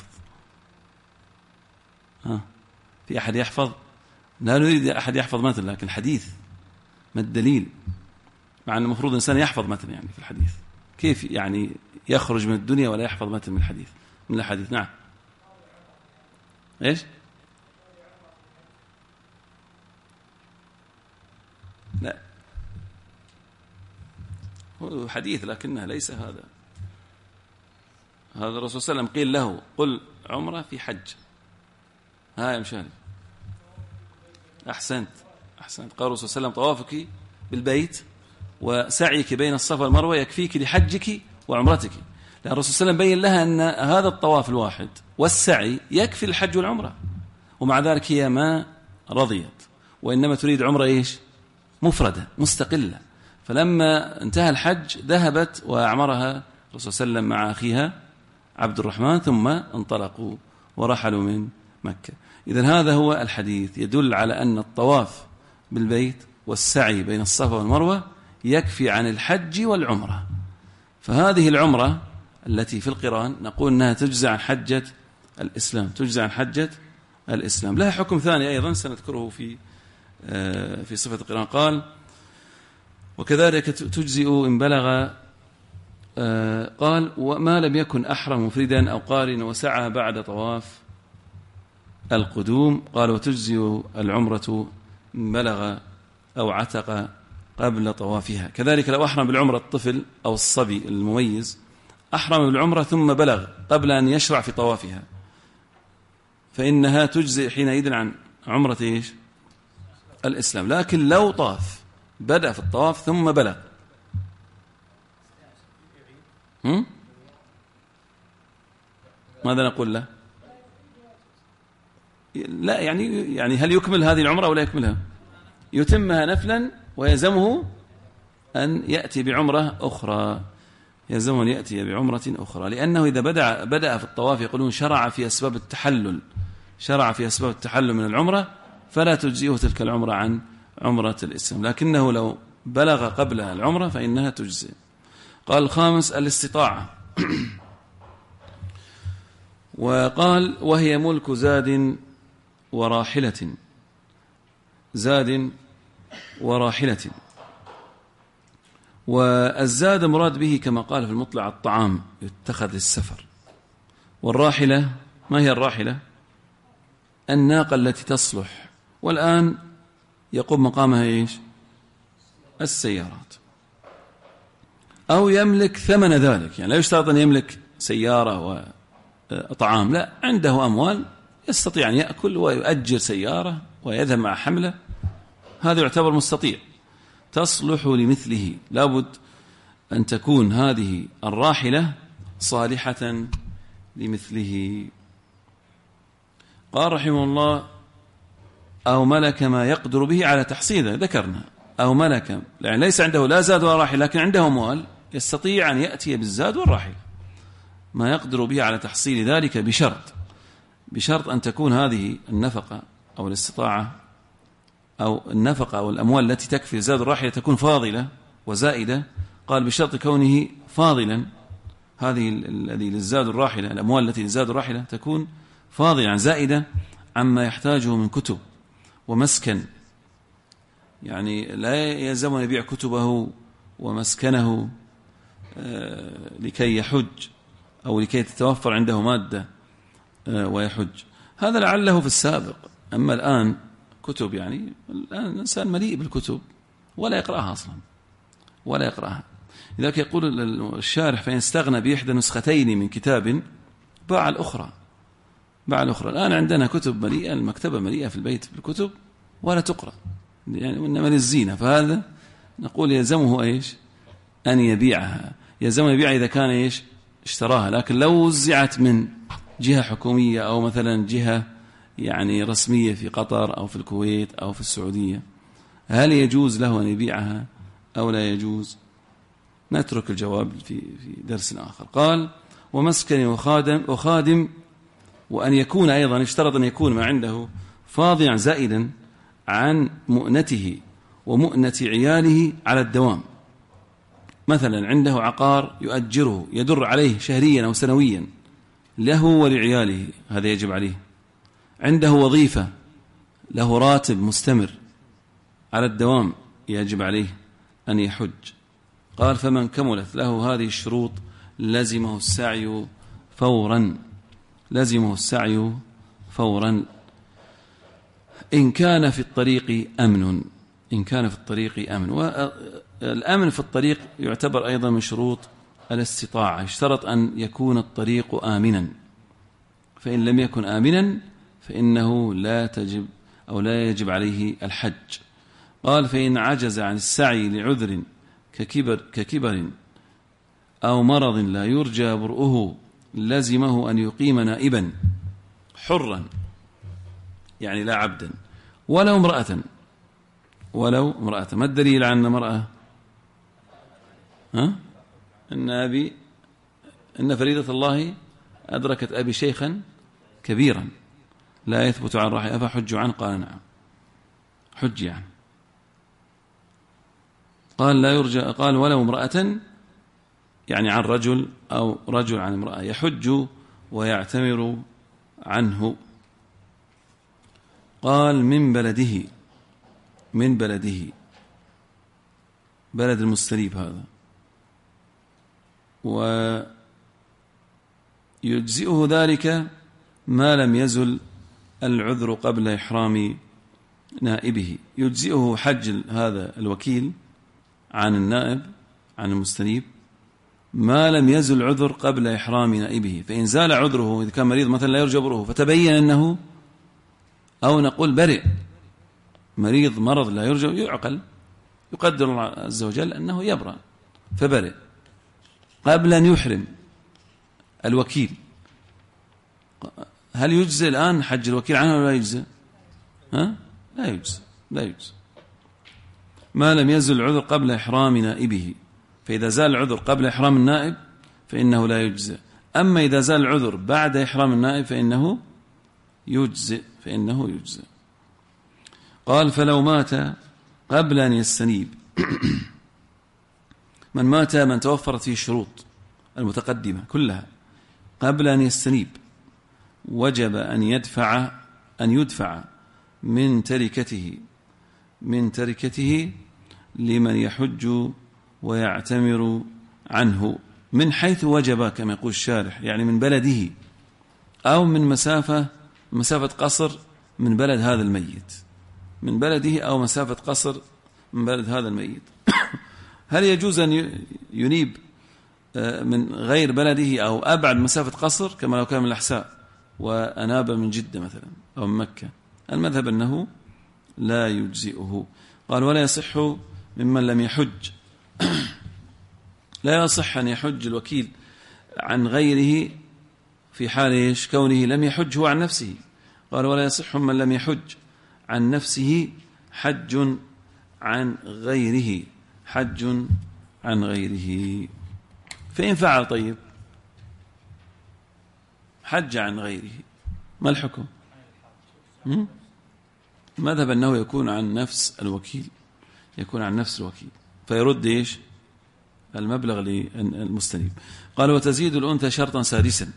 [SPEAKER 2] في أحد يحفظ؟ لا نريد أحد يحفظ مثل، لكن الحديث ما الدليل؟ مع أن المفروض الإنسان يحفظ مثل يعني في الحديث، كيف يعني يخرج من الدنيا ولا يحفظ مثل من الحديث، من الحديث؟ نعم. إيش؟ لا، هو حديث لكنه ليس هذا. هذا الرسول صلى الله عليه وسلم قيل له قل عمرة في حج. يا مشاري، أحسنت. قال الرسول صلى الله عليه وسلم طوافك بالبيت وسعيك بين الصفا والمروة يكفيك لحجك وعمرتك. لأن الرسول صلى الله عليه وسلم بين لها أن هذا الطواف الواحد والسعي يكفي الحج والعمرة، ومع ذلك هي ما رضيت، وإنما تريد عمرة إيش؟ مفردة مستقلة. فلما انتهى الحج ذهبت وأعمرها الرسول صلى الله عليه وسلم مع أخيها عبد الرحمن، ثم انطلقوا ورحلوا من مكة. إذن هذا هو الحديث، يدل على أن الطواف بالبيت والسعي بين الصفا والمروة يكفي عن الحج والعمرة. فهذه العمرة التي في القران نقول أنها تجزى عن حجة الإسلام، تجزى عن حجة الإسلام. لها حكم ثاني أيضا سنذكره في صفة القران. قال وكذلك تجزئ إن بلغ، قال وما لم يكن أحرم مفردا أو قارن وسعى بعد طواف القدوم. قال وتجزئ العمرة إن بلغ أو عتق قبل طوافها. كذلك لو أحرم بالعمرة الطفل أو الصبي المميز، أحرم بالعمرة ثم بلغ قبل أن يشرع في طوافها، فإنها تجزئ حينئذ عن عمرة إيش؟ الإسلام. لكن لو طاف بدأ في الطواف ثم بلغ، ماذا نقول له؟ لا، يعني هل يكمل هذه العمرة أو لا يكملها؟ يتمها نفلا، ويلزمه أن يأتي بعمرة أخرى، يلزمه أن يأتي بعمرة أخرى، لأنه إذا بدأ في الطواف يقولون شرع في أسباب التحلل من العمرة، فلا تجزئه تلك العمرة عن عمرة الإسلام، لكنه لو بلغ قبل العمرة فإنها تجزئ. قال الخامس الاستطاعة. وقال وهي ملك زاد وراحلة، والزاد مراد به كما قال في المطلع الطعام يتخذ للسفر، والراحلة ما هي الراحلة؟ الناقة التي تصلح، والآن يقوم مقامها إيش؟ السيارات. أو يملك ثمن ذلك، يعني لا يشترط أن يملك سيارة وطعام، لا، عنده أموال يستطيع أن يأكل ويؤجر سيارة ويذهب مع حمله، هذا يعتبر مستطيع، تصلح لمثله. لابد أن تكون هذه الراحلة صالحة لمثله. قال رحمه الله أو ملك ما يقدر به على تحصيله، ذكرنا أو ملك، يعني ليس عنده لا زاد ولا راحلة، لكن عنده أموال يستطيع أن يأتي بالزاد والراحلة، ما يقدر به على تحصيل ذلك بشرط أن تكون هذه النفقة أو الاستطاعة أو النفقة أو الأموال التي تكفي زاد الراحلة تكون فاضلة وزائدة. قال بشرط كونه فاضلا، هذه الذي للزاد الراحلة، الأموال التي للزاد الراحلة تكون فاضلة زائدة عما يحتاجه من كتب ومسكن، يعني لا يلزم أن يبيع كتبه ومسكنه لكي يحج أو لكي تتوفر عنده مادة ويحج، هذا لعله في السابق. أما الآن كتب، يعني الآن الإنسان مليء بالكتب ولا يقرأها أصلا، ولا يقرأها. لذلك يقول الشارح: فإن استغنى بإحدى نسختين من كتاب باع الأخرى. الآن عندنا كتب مليئة، المكتبة مليئة في البيت بالكتب ولا تقرأ، يعني إنما للزينة، فهذا نقول يلزمه إيش؟ أن يبيعها. يلزمه يبيعها إذا كان إيش؟ اشتراها. لكن لو وزعت من جهة حكومية أو مثلا جهة يعني رسمية في قطر أو في الكويت أو في السعودية، هل يجوز له أن يبيعها أو لا يجوز؟ نترك الجواب في درس آخر. قال: ومسكن وخادم، وأن يكون أيضا اشترط أن يكون ما عنده فاضعا زائدا عن مؤنته ومؤنة عياله على الدوام. مثلا عنده عقار يؤجره يدر عليه شهريا أو سنويا له ولعياله، هذا يجب عليه. عنده وظيفة له راتب مستمر على الدوام، يجب عليه أن يحج. قال: فمن كملت له هذه الشروط لزمه السعي فورا إن كان في الطريق أمن. والأمن في الطريق يعتبر أيضا من شروط الاستطاعة. يشترط أن يكون الطريق آمنا، فإن لم يكن آمنا فإنه لا يجب عليه الحج. قال: فإن عجز عن السعي لعذر ككبر أو مرض لا يرجى برؤه لزمه أن يقيم نائبا حرا، يعني لا عبدا، ولو امرأة. ما الدليل على أن امرأة؟ إن فريضة الله أدركت أبي شيخا كبيرا لا يثبت عن راحي أفحج عنه؟ قال: نعم، حج يعني. قال: لا يرجى. قال: ولو امرأة، يعني عن رجل أو رجل عن امرأة، يحج ويعتمر عنه. قال: من بلده، بلد المستريب هذا، ويجزئه ذلك ما لم يزل العذر قبل إحرام نائبه. يجزئه حج هذا الوكيل عن النائب عن المستنيب ما لم يزل العذر قبل إحرام نائبه. فإن زال عذره، إذا كان مريض مثلا لا يرجى برؤه فتبين أنه، أو نقول برئ، مريض مرض لا يرجى، يعقل، يقدر الله عز وجل أنه يبرأ فبرئ قبل أن يحرم الوكيل. هل يجزي الآن حج الوكيل عنه ولا لا يجزي؟ لا يجزي ما لم يزل العذر قبل إحرام نائبه. فإذا زال العذر قبل إحرام النائب فإنه لا يجزي. أما إذا زال العذر بعد إحرام النائب فإنه يجزي. قال: فلو مات قبل أن يستنيب. من مات من توفرت فيه الشروط المتقدمة كلها قبل أن يستنيب، وجب أن يدفع من تركته لمن يحج ويعتمر عنه، من حيث وجب كما يقول الشارح، يعني من بلده أو من مسافة قصر من بلد هذا الميت، من بلده أو مسافة قصر من بلد هذا الميت. هل يجوز أن ينيب من غير بلده أو أبعد مسافة قصر، كما لو كان من الأحساء وأناب من جدة مثلا أو من مكة؟ المذهب أنه لا يجزئه. قال: ولا يصح ممن لم يحج. لا يصح أن يحج الوكيل عن غيره في حال كونه لم يحج هو عن نفسه. قال: ولا يصح من لم يحج عن نفسه حج عن غيره. فإن فعل طيب حج عن غيره، ما الحكم؟ مذهب أنه يكون عن نفس الوكيل، فيرد المبلغ للمستنيب. قال: وتزيد الأنثى شرطا سادسا،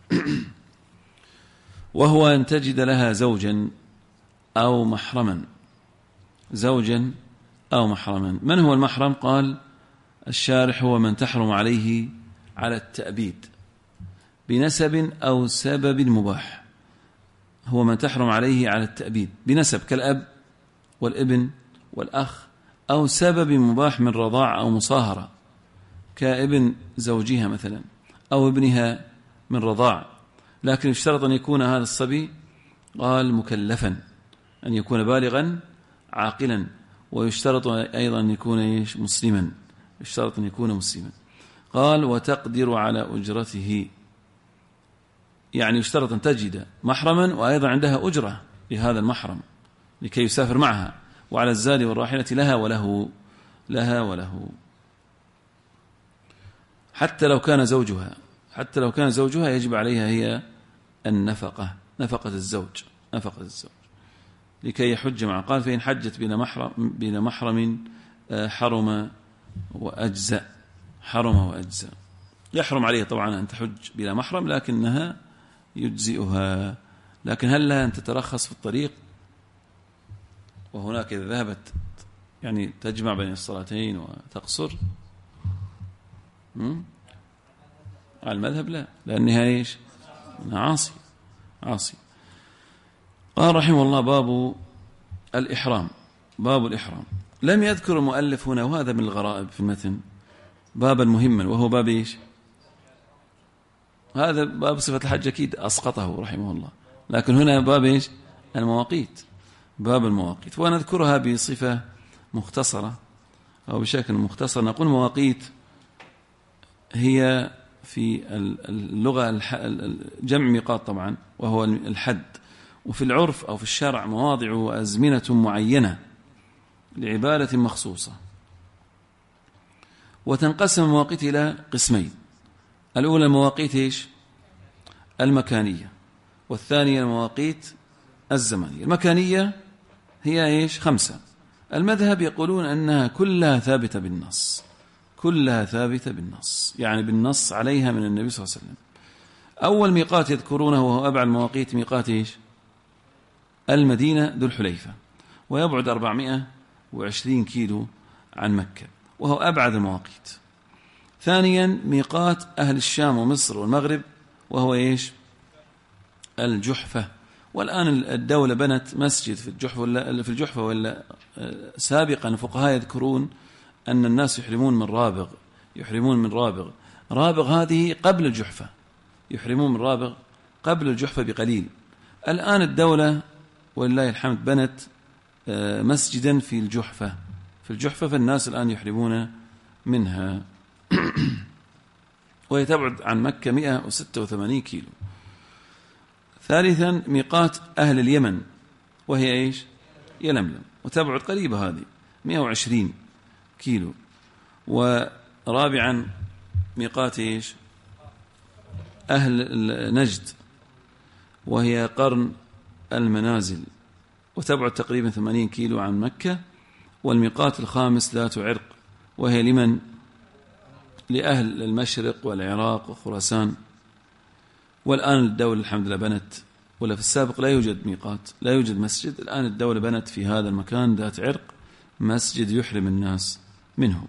[SPEAKER 2] وهو أن تجد لها زوجا أو محرما. من هو المحرم؟ قال الشارح: هو من تحرم عليه على التأبيد بنسب أو سبب مباح. هو من تحرم عليه على التأبيد بنسب كالأب والابن والأخ، أو سبب مباح من رضاع أو مصاهرة، كابن زوجها مثلا أو ابنها من رضاع، لكن يشترط أن يكون هذا الصبي قال مكلفا، أن يكون بالغا عاقلا، ويشترط أيضا أن يكون مسلما، يشترط أن يكون مسلما. قال وتقدر على أجرته، يعني يشترط أن تجد محرما وأيضا عندها أجرة لهذا المحرم لكي يسافر معها، وعلى الزاد والراحلة لها وله حتى لو كان زوجها يجب عليها هي النفقة، نفقة الزوج لكي يحج معه. قال فإن حجت بلا محرم حرم وأجزأ. يحرم عليه طبعا أن تحج بلا محرم، لكنها يجزئها. لكن هل لها أن تترخص في الطريق؟ وهناك إذا ذهبت يعني تجمع بين الصلاتين وتقصر، على المذهب لا، لأنها عاصي. قال رحمه الله باب الإحرام. لم يذكر المؤلف هنا، وهذا من الغرائب في المتن، بابا مهما، وهو باب هذا باب صفة الحج أكيد أسقطه رحمه الله، لكن هنا باب المواقيت، باب المواقيت، ونذكرها بصفة مختصرة أو بشكل مختصر. نقول مواقيت هي في اللغة جمع ميقات طبعا، وهو الحد، وفي العرف أو في الشرع مواضع وأزمنة معينة لعبادة مخصوصة. وتنقسم المواقيت إلى قسمين: الأولى المواقيت المكانية، والثانية المواقيت الزمنية. المكانية هي 5. المذهب يقولون أنها كلها ثابتة بالنص، يعني بالنص عليها من النبي صلى الله عليه وسلم. أول ميقات يذكرونه وهو أبعد المواقيت ميقات المدينة ذو الحليفة، ويبعد 420 كيلو عن مكة، وهو أبعد المواقيت. ثانيا ميقات أهل الشام ومصر والمغرب، وهو الجحفة. والآن الدولة بنت مسجد في الجحفة ولا سابقا الفقهاء يذكرون أن الناس يحرمون من رابغ هذه قبل الجحفة، يحرمون من رابغ قبل الجحفة بقليل. الآن الدولة ولله الحمد بنت مسجدا في الجحفة، فالناس الآن يحرمون منها وهي تبعد عن مكة 186 كيلو. ثالثا ميقات أهل اليمن، وهي يلملم، وتبعد قريبة هذه 120 كيلو. ورابعا ميقات أهل نجد، وهي قرن المنازل، وتبعد تقريبا 80 كيلو عن مكة. والميقات الخامس ذات عرق، وهي لأهل المشرق والعراق وخراسان. والآن الدولة الحمد لله بنت، ولا في السابق لا يوجد ميقات، لا يوجد مسجد، الآن الدولة بنت في هذا المكان ذات عرق مسجد يحرم الناس منه.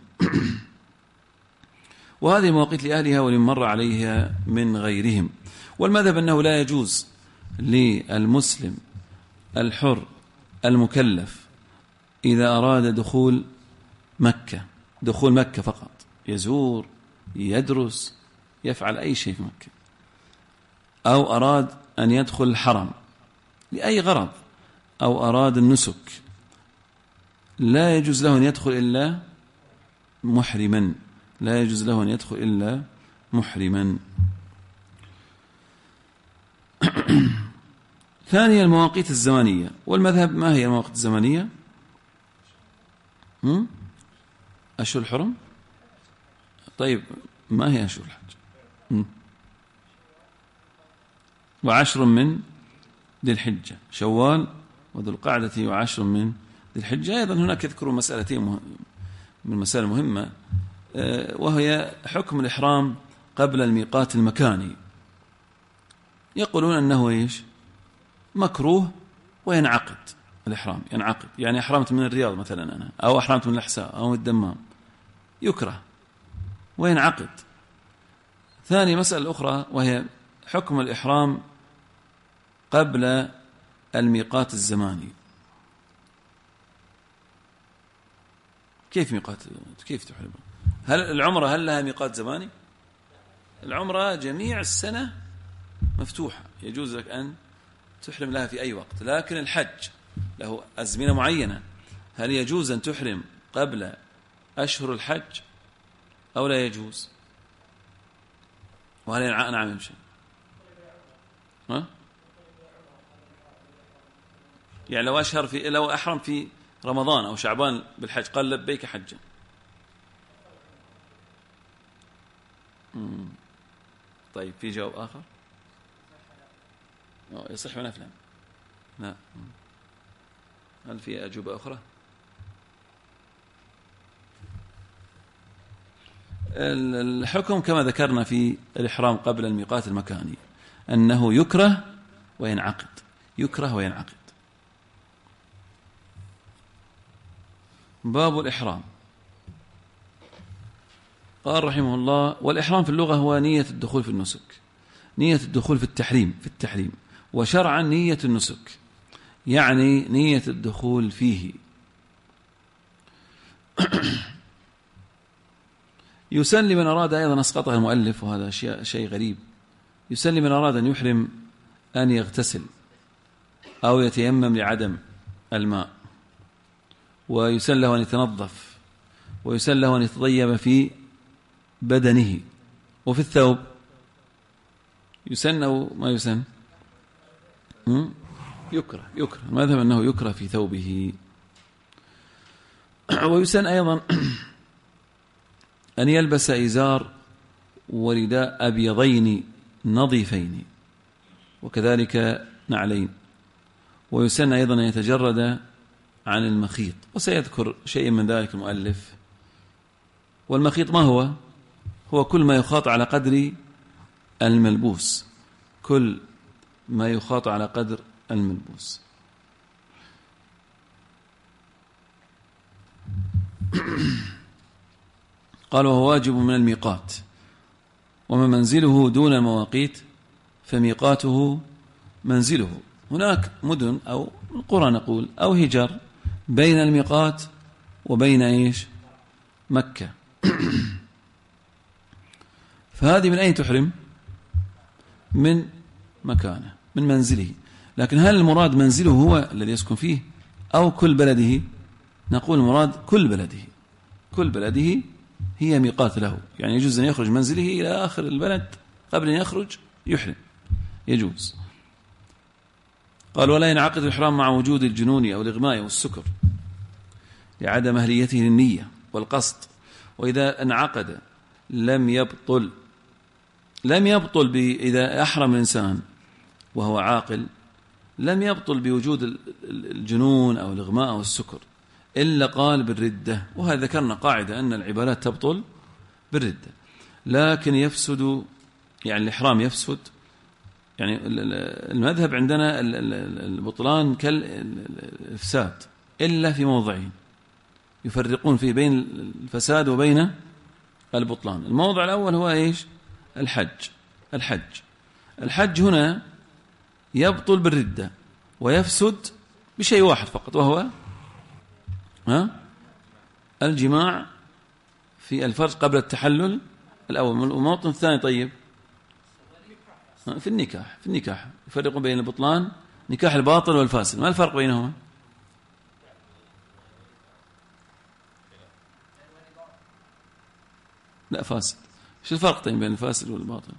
[SPEAKER 2] وهذه مواقيت لأهلها ولمن مر عليها من غيرهم. والمذهب أنه لا يجوز للمسلم الحر المكلف إذا أراد دخول مكة فقط، يزور، يدرس، يفعل أي شيء في مكة، أو أراد أن يدخل الحرم لأي غرض، أو أراد النسك، لا يجوز له أن يدخل إلا محرما. ثانيا المواقيت الزمنية. والمذهب ما هي المواقيت الزمنية؟ أشهر الحرم. طيب ما هي أشهر الحج؟ 10 من ذي الحجة، شوال وذو القعدة، و10 من ذي الحجة. أيضا هناك يذكرون مسألتين من المسائل المهمة، وهي حكم الإحرام قبل الميقات المكاني. يقولون أنه مكروه وينعقد الإحرام، يعني أحرمت من الرياض مثلا أنا، أو أحرمت من الأحساء أو الدمام، يكره وينعقد. ثاني مسألة أخرى وهي حكم الإحرام قبل الميقات الزماني. كيف تحرم؟ هل العمرة هل لها ميقات زماني؟ العمرة جميع السنة مفتوحة، يجوز لك أن تحرم لها في أي وقت. لكن الحج له أزمنة معينة. هل يجوز أن تحرم قبل أشهر الحج أو لا يجوز؟ وهل نعم يمشي؟ يعني لو أحرم في رمضان أو شعبان بالحج قال لبيك حجا، طيب في جواب آخر؟ يصح ونفلا؟ لا. هل في أجوبة أخرى؟ الحكم كما ذكرنا في الإحرام قبل الميقات المكاني أنه يكره وينعقد، يكره وينعقد. باب الإحرام. قال رحمه الله: والإحرام في اللغة هو نية الدخول في النسك، نية الدخول في التحريم، وشرعا نية النسك يعني نية الدخول فيه. يسن لمن أراد، أيضا أسقطها المؤلف وهذا شيء غريب، يسن لمن أراد أن يحرم أن يغتسل أو يتيمم لعدم الماء، ويسن له أن يتنظف، ويسن له أن يتطيب في بدنه وفي الثوب. يسن أو ما يسن؟ يكره المذهب أنه يكره في ثوبه. ويسن أيضا أن يلبس إزار ورداء أبيضين نظيفين، وكذلك نعلين. ويسن أيضا أن يتجرد عن المخيط، وسيذكر شيء من ذلك المؤلف. والمخيط ما هو؟ هو كل ما يخاط على قدر الملبوس، كل ما يخاط على قدر الملبوس. قال: وهو واجب من الميقات، وما منزله دون المواقيت فميقاته منزله. هناك مدن أو قرى نقول أو هجر بين الميقات وبين إيش؟ مكة. فهذه من أين تحرم؟ من مكانه، من منزله. لكن هل المراد منزله هو الذي يسكن فيه أو كل بلده؟ نقول المراد كل بلده هي ميقات له، يعني يجوز أن يخرج منزله إلى آخر البلد قبل أن يخرج يحرم، يجوز. قال: ولا ينعقد الإحرام مع وجود الجنون أو الإغماء والسكر لعدم أهليته للنية والقصد. وإذا انعقد لم يبطل إذا أحرم الإنسان وهو عاقل لم يبطل بوجود الجنون أو الإغماء أو السكر، إلا قال بالردة. وهذا ذكرنا قاعدة أن العبادات تبطل بالردة، لكن يفسد، يعني الإحرام يفسد. يعني المذهب عندنا البطلان كالإفساد إلا في موضعين يفرقون فيه بين الفساد وبين البطلان. الموضع الأول هو إيش؟ الحج هنا يبطل بالردة ويفسد بشيء واحد فقط، وهو الجماع في الفرج قبل التحلل الأول. والموطن الثاني طيب في النكاح يفرقون بين البطلان، نكاح الباطل والفاسد. ما الفرق بينهما؟ لا فاسد. شو الفرق طيب بين الفاسد والباطل؟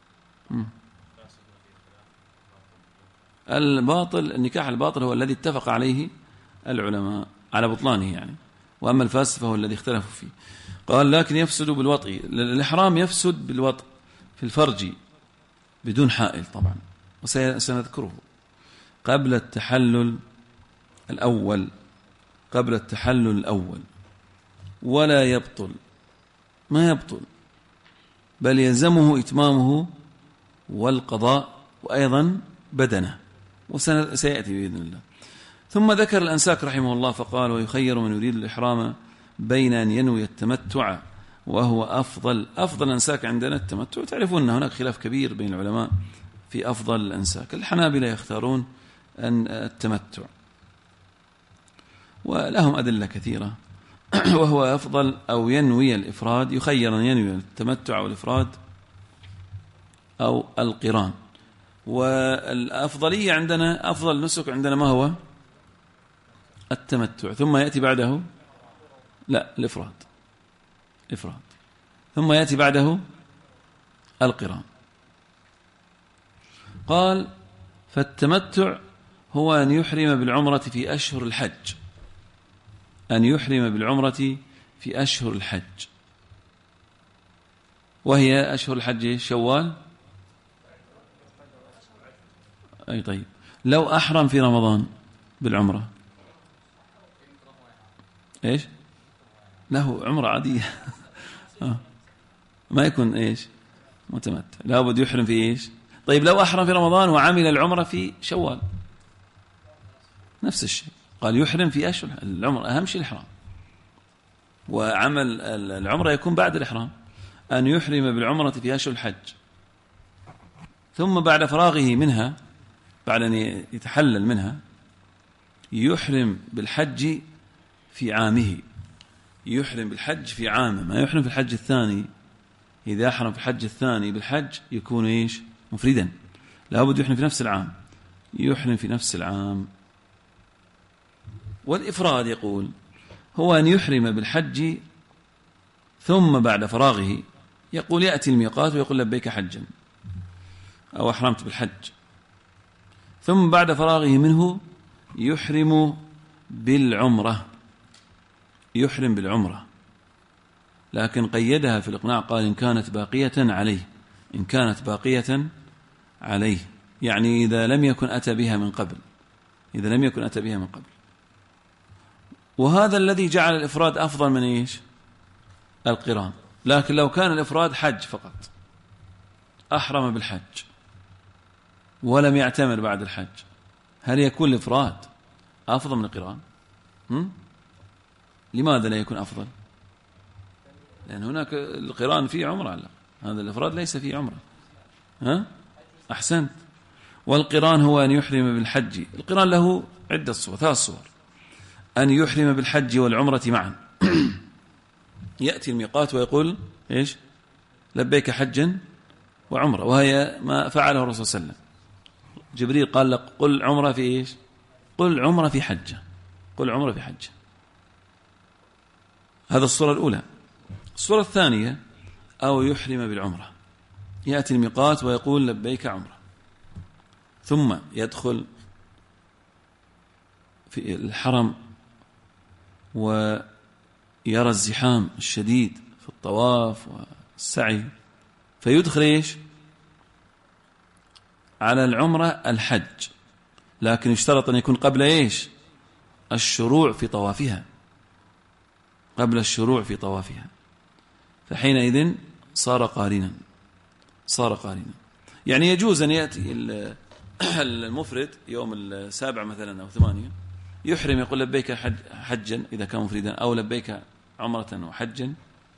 [SPEAKER 2] النكاح الباطل هو الذي اتفق عليه العلماء على بطلانه يعني، وأما الفاسد فهو الذي اختلفوا فيه. قال: لكن يفسد بالوطء. الإحرام يفسد بالوطء في الفرج بدون حائل طبعا، وسنذكره قبل التحلل الأول، ولا يبطل، ما يبطل، بل يلزمه إتمامه والقضاء وأيضا بدنه، وسيأتي بإذن الله. ثم ذكر الأنساك رحمه الله فقال: ويخير من يريد الإحرام بين أن ينوي التمتع وهو أفضل الأنساك عندنا التمتع. تعرفون أن هناك خلاف كبير بين العلماء في أفضل الأنساك. الحنابلة يختارون أن التمتع، ولهم أدلة كثيرة. وهو أفضل أو ينوي الإفراد، يخير أن ينوي التمتع أو الإفراد أو القران. والأفضلية عندنا، أفضل نسك عندنا ما هو؟ التمتع، ثم يأتي بعده الإفراد، ثم يأتي بعده القران. قال: فالتمتع هو أن يحرم بالعمرة في أشهر الحج، في أشهر الحج، وهي أشهر الحج شوال. أي طيب، لو أحرم في رمضان بالعمرة إيش؟ له عمرة عادية ما يكون إيش؟ متمتع، لا بد يحرم في إيش؟ طيب لو أحرم في رمضان وعمل العمرة في شوال، نفس الشيء، قال يحرم في أشهر العمرة، أهم شيء الإحرام، وعمل العمرة يكون بعد الإحرام، أن يحرم بالعمرة في أشهر الحج، ثم بعد فراغه منها، بعد أن يتحلل منها، يحرم بالحج في عامه، يحرم بالحج في عامه، ما يحرم في الحج الثاني. إذا أحرم في الحج الثاني بالحج يكون إيش؟ مفردا، لا بد يحرم في نفس العام، يحرم في نفس العام. والإفراد يقول هو أن يحرم بالحج ثم بعد فراغه يقول يأتي الميقات ويقول لبيك حجا، أو أحرمت بالحج، ثم بعد فراغه منه يحرم بالعمرة، لكن قيدها في الإقناع، قال إن كانت باقية عليه، يعني إذا لم يكن أتى بها من قبل، وهذا الذي جعل الإفراد أفضل من إيش؟ القران. لكن لو كان الإفراد حج فقط، أحرم بالحج ولم يعتمر بعد الحج، هل يكون الإفراد أفضل من القران؟ لماذا لا يكون أفضل؟ لأن هناك القران فيه عمرة، هذا الإفراد ليس فيه عمرة. أحسنت. والقران هو أن يحرم بالحج، القران له عدة صور، 3 صور، أن يحرم بالحج والعمرة معا يأتي الميقات ويقول إيش؟ لبيك حجا وعمرة، وهي ما فعله الرسول صلى الله عليه وسلم. جبريل قال لك قل عمرة في إيش؟ قل عمرة في حجة، هذا الصورة الأولى. الصورة الثانية أو يحرم بالعمرة، يأتي الميقات ويقول لبيك عمرة، ثم يدخل في الحرم ويرى الزحام الشديد في الطواف والسعي، فيدخل إيش؟ على العمرة الحج، لكن يشترط أن يكون قبل إيش؟ الشروع في طوافها، فحينئذ صار قارنا. يعني يجوز أن يأتي المفرد يوم 7 مثلا أو 8، يحرم يقول لبيك حجا إذا كان مفردا، أو لبيك عمرة وحجا،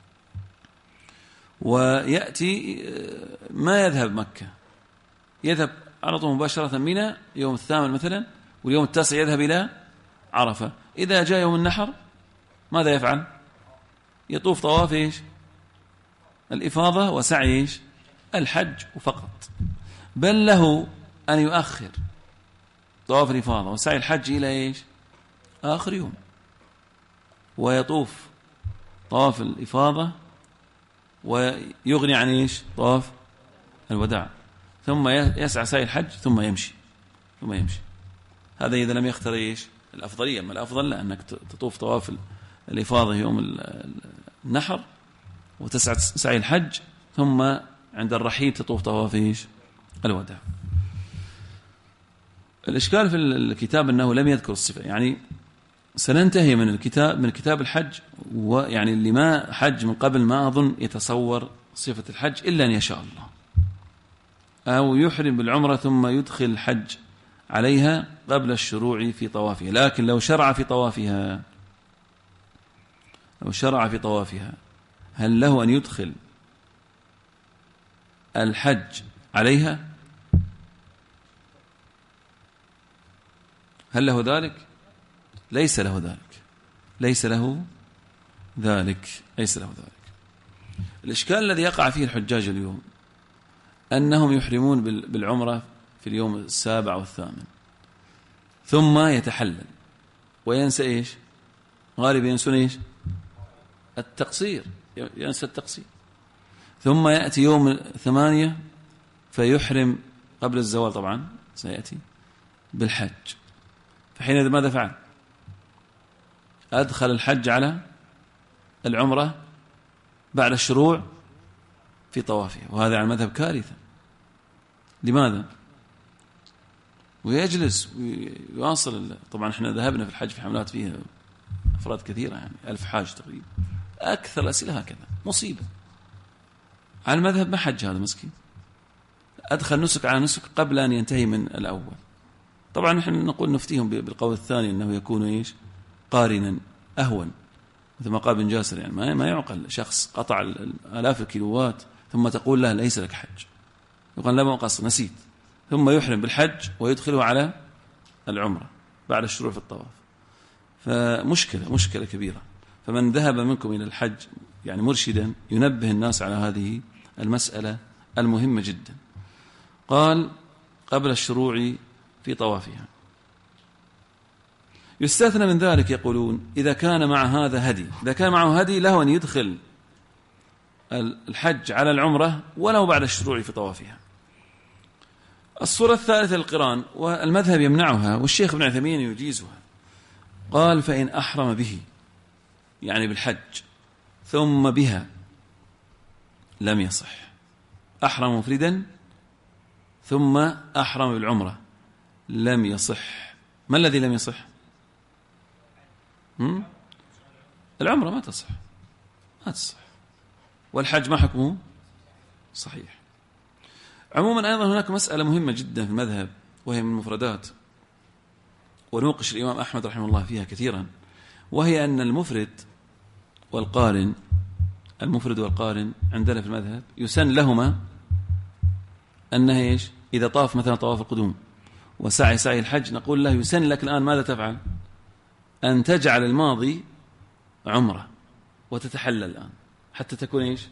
[SPEAKER 2] ويأتي ما يذهب مكة، يذهب على طول مباشرة منى يوم 8 مثلا، واليوم 9 يذهب إلى عرفة. إذا جاء يوم النحر ماذا يفعل؟ يطوف طواف إيش؟ الإفاضة وسعي إيش؟ الحج فقط، بل له أن يؤخر طواف الإفاضة وسعي الحج إلى إيش؟ آخر يوم، ويطوف طواف الإفاضة ويغني عن إيش؟ طواف الوداع، ثم يسعى سعي الحج ثم يمشي. هذا إذا لم يختار إيش؟ الأفضلية. ما الأفضل لا أنك تطوف طواف الإفاضة يوم النحر وتسعى سعي الحج، ثم عند الرحيل تطوف طواف إيش؟ الوداع. الإشكال في الكتاب أنه لم يذكر الصفة، يعني سننتهي من كتاب الحج، ويعني اللي ما حج من قبل ما أظن يتصور صفة الحج إلا أن يشاء الله، أو يحرم بالعمرة ثم يدخل الحج عليها قبل الشروع في طوافها. لكن لو شرع في طوافها هل له أن يدخل الحج عليها؟ هل له ذلك؟ ليس له ذلك، ليس له ذلك. الإشكال الذي يقع فيه الحجاج اليوم أنهم يحرمون بالعمرة في اليوم السابع والثامن، ثم يتحلل وينسى إيش؟ غالبا ينسون إيش؟ التقصير، ينسى التقصير، ثم يأتي يوم 8 فيحرم قبل الزوال، طبعا سيأتي بالحج. فحينئذ ماذا فعل؟ أدخل الحج على العمرة بعد الشروع في طوافها، وهذا على المذهب كارثة. لماذا؟ ويجلس ويواصل. طبعا احنا ذهبنا في الحج في حملات فيها أفراد كثيرة، يعني 1000 حاج تقريبا، أكثر الأسئلة هكذا، مصيبة. على المذهب ما حج هذا مسكين، أدخل نسك على نسك قبل أن ينتهي من الأول. طبعا نحن نقول نفتيهم بالقول الثاني أنه يكون إيش؟ قارنا أهون، مثل ما قال بن جاسر، يعني ما يعقل شخص قطع آلاف الكيلوات ثم تقول له ليس لك حج، يقول لا، ما قصر، نسيت، ثم يحرم بالحج ويدخله على العمرة بعد الشروع في الطواف. فمشكلة كبيرة. فمن ذهب منكم إلى الحج يعني مرشدا ينبه الناس على هذه المسألة المهمة جدا. قال قبل الشروع في طوافها. يستثنى من ذلك، يقولون إذا كان مع هذا هدي، إذا كان معه هدي له أن يدخل الحج على العمرة ولو بعد الشروع في طوافها. الصورة الثالثة القران، والمذهب يمنعها والشيخ ابن عثيمين يجيزها. قال فإن أحرم به، يعني بالحج، ثم بها لم يصح. أحرم مفردا ثم أحرم بالعمرة لم يصح. ما الذي لم يصح؟ العمرة ما تصح، والحج ما حكمه صحيح. عموما أيضا هناك مسألة مهمة جدا في المذهب، وهي من المفردات، ونوقش الإمام أحمد رحمه الله فيها كثيرا، وهي أن المفرد والقارن عندنا في المذهب يسن لهما أنها إيش؟ إذا طاف مثلا طواف القدوم وسعي الحج، نقول له يسن لك الآن ماذا تفعل؟ أن تجعل الماضي عمرة وتتحلل الآن حتى تكون إيش؟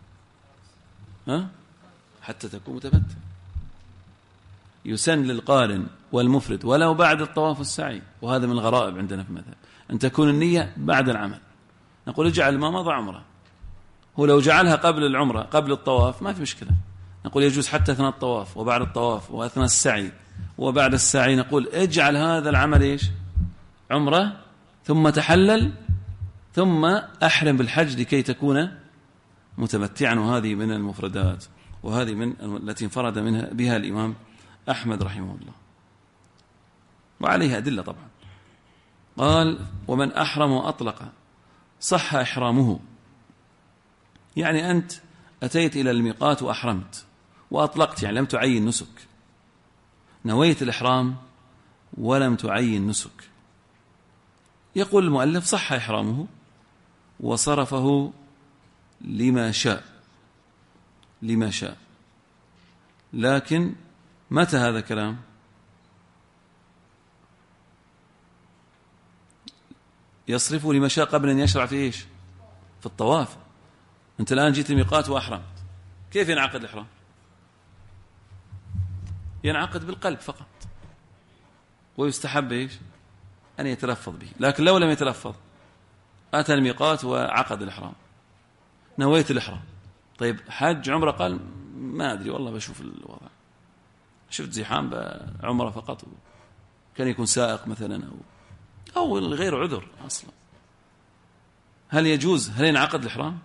[SPEAKER 2] حتى تكون متمتع. يسن للقارن والمفرد ولو بعد الطواف والسعي، وهذا من الغرائب عندنا في المذهب، أن تكون النية بعد العمل. نقول اجعل ما مضى عمرة. هو لو جعلها قبل العمرة قبل الطواف ما في مشكلة، نقول يجوز حتى أثناء الطواف وبعد الطواف وأثناء السعي وبعد السعي، نقول اجعل هذا العمل إيش؟ عمرة، ثم تحلل، ثم أحرم بالحج لكي تكون متمتعا. وهذه من المفردات، وهذه من التي انفرد بها الإمام أحمد رحمه الله، وعليها أدلة طبعا. قال ومن أحرم وأطلق صح إحرامه، يعني أنت أتيت إلى الميقات وأحرمت وأطلقت، يعني لم تعين نسك، نويت الإحرام ولم تعين نسك، يقول المؤلف صح إحرامه وصرفه لما شاء. لكن متى هذا كلام؟ يصرفه لما شاء قبل أن يشرع في إيش؟ في الطواف. أنت الآن جيت الميقات وأحرمت، كيف ينعقد الإحرام؟ ينعقد بالقلب فقط، ويستحب إيش؟ أن يتلفظ به. لكن لو لم يتلفظ، أتى الميقات وعقد الإحرام، نويت الإحرام، طيب حج عمره؟ قال ما أدري والله، بشوف الوضع، شفت زحام بعمره فقط، كان يكون سائق مثلا أو غير عذر أصلا. هل يجوز؟ هل ينعقد الإحرام؟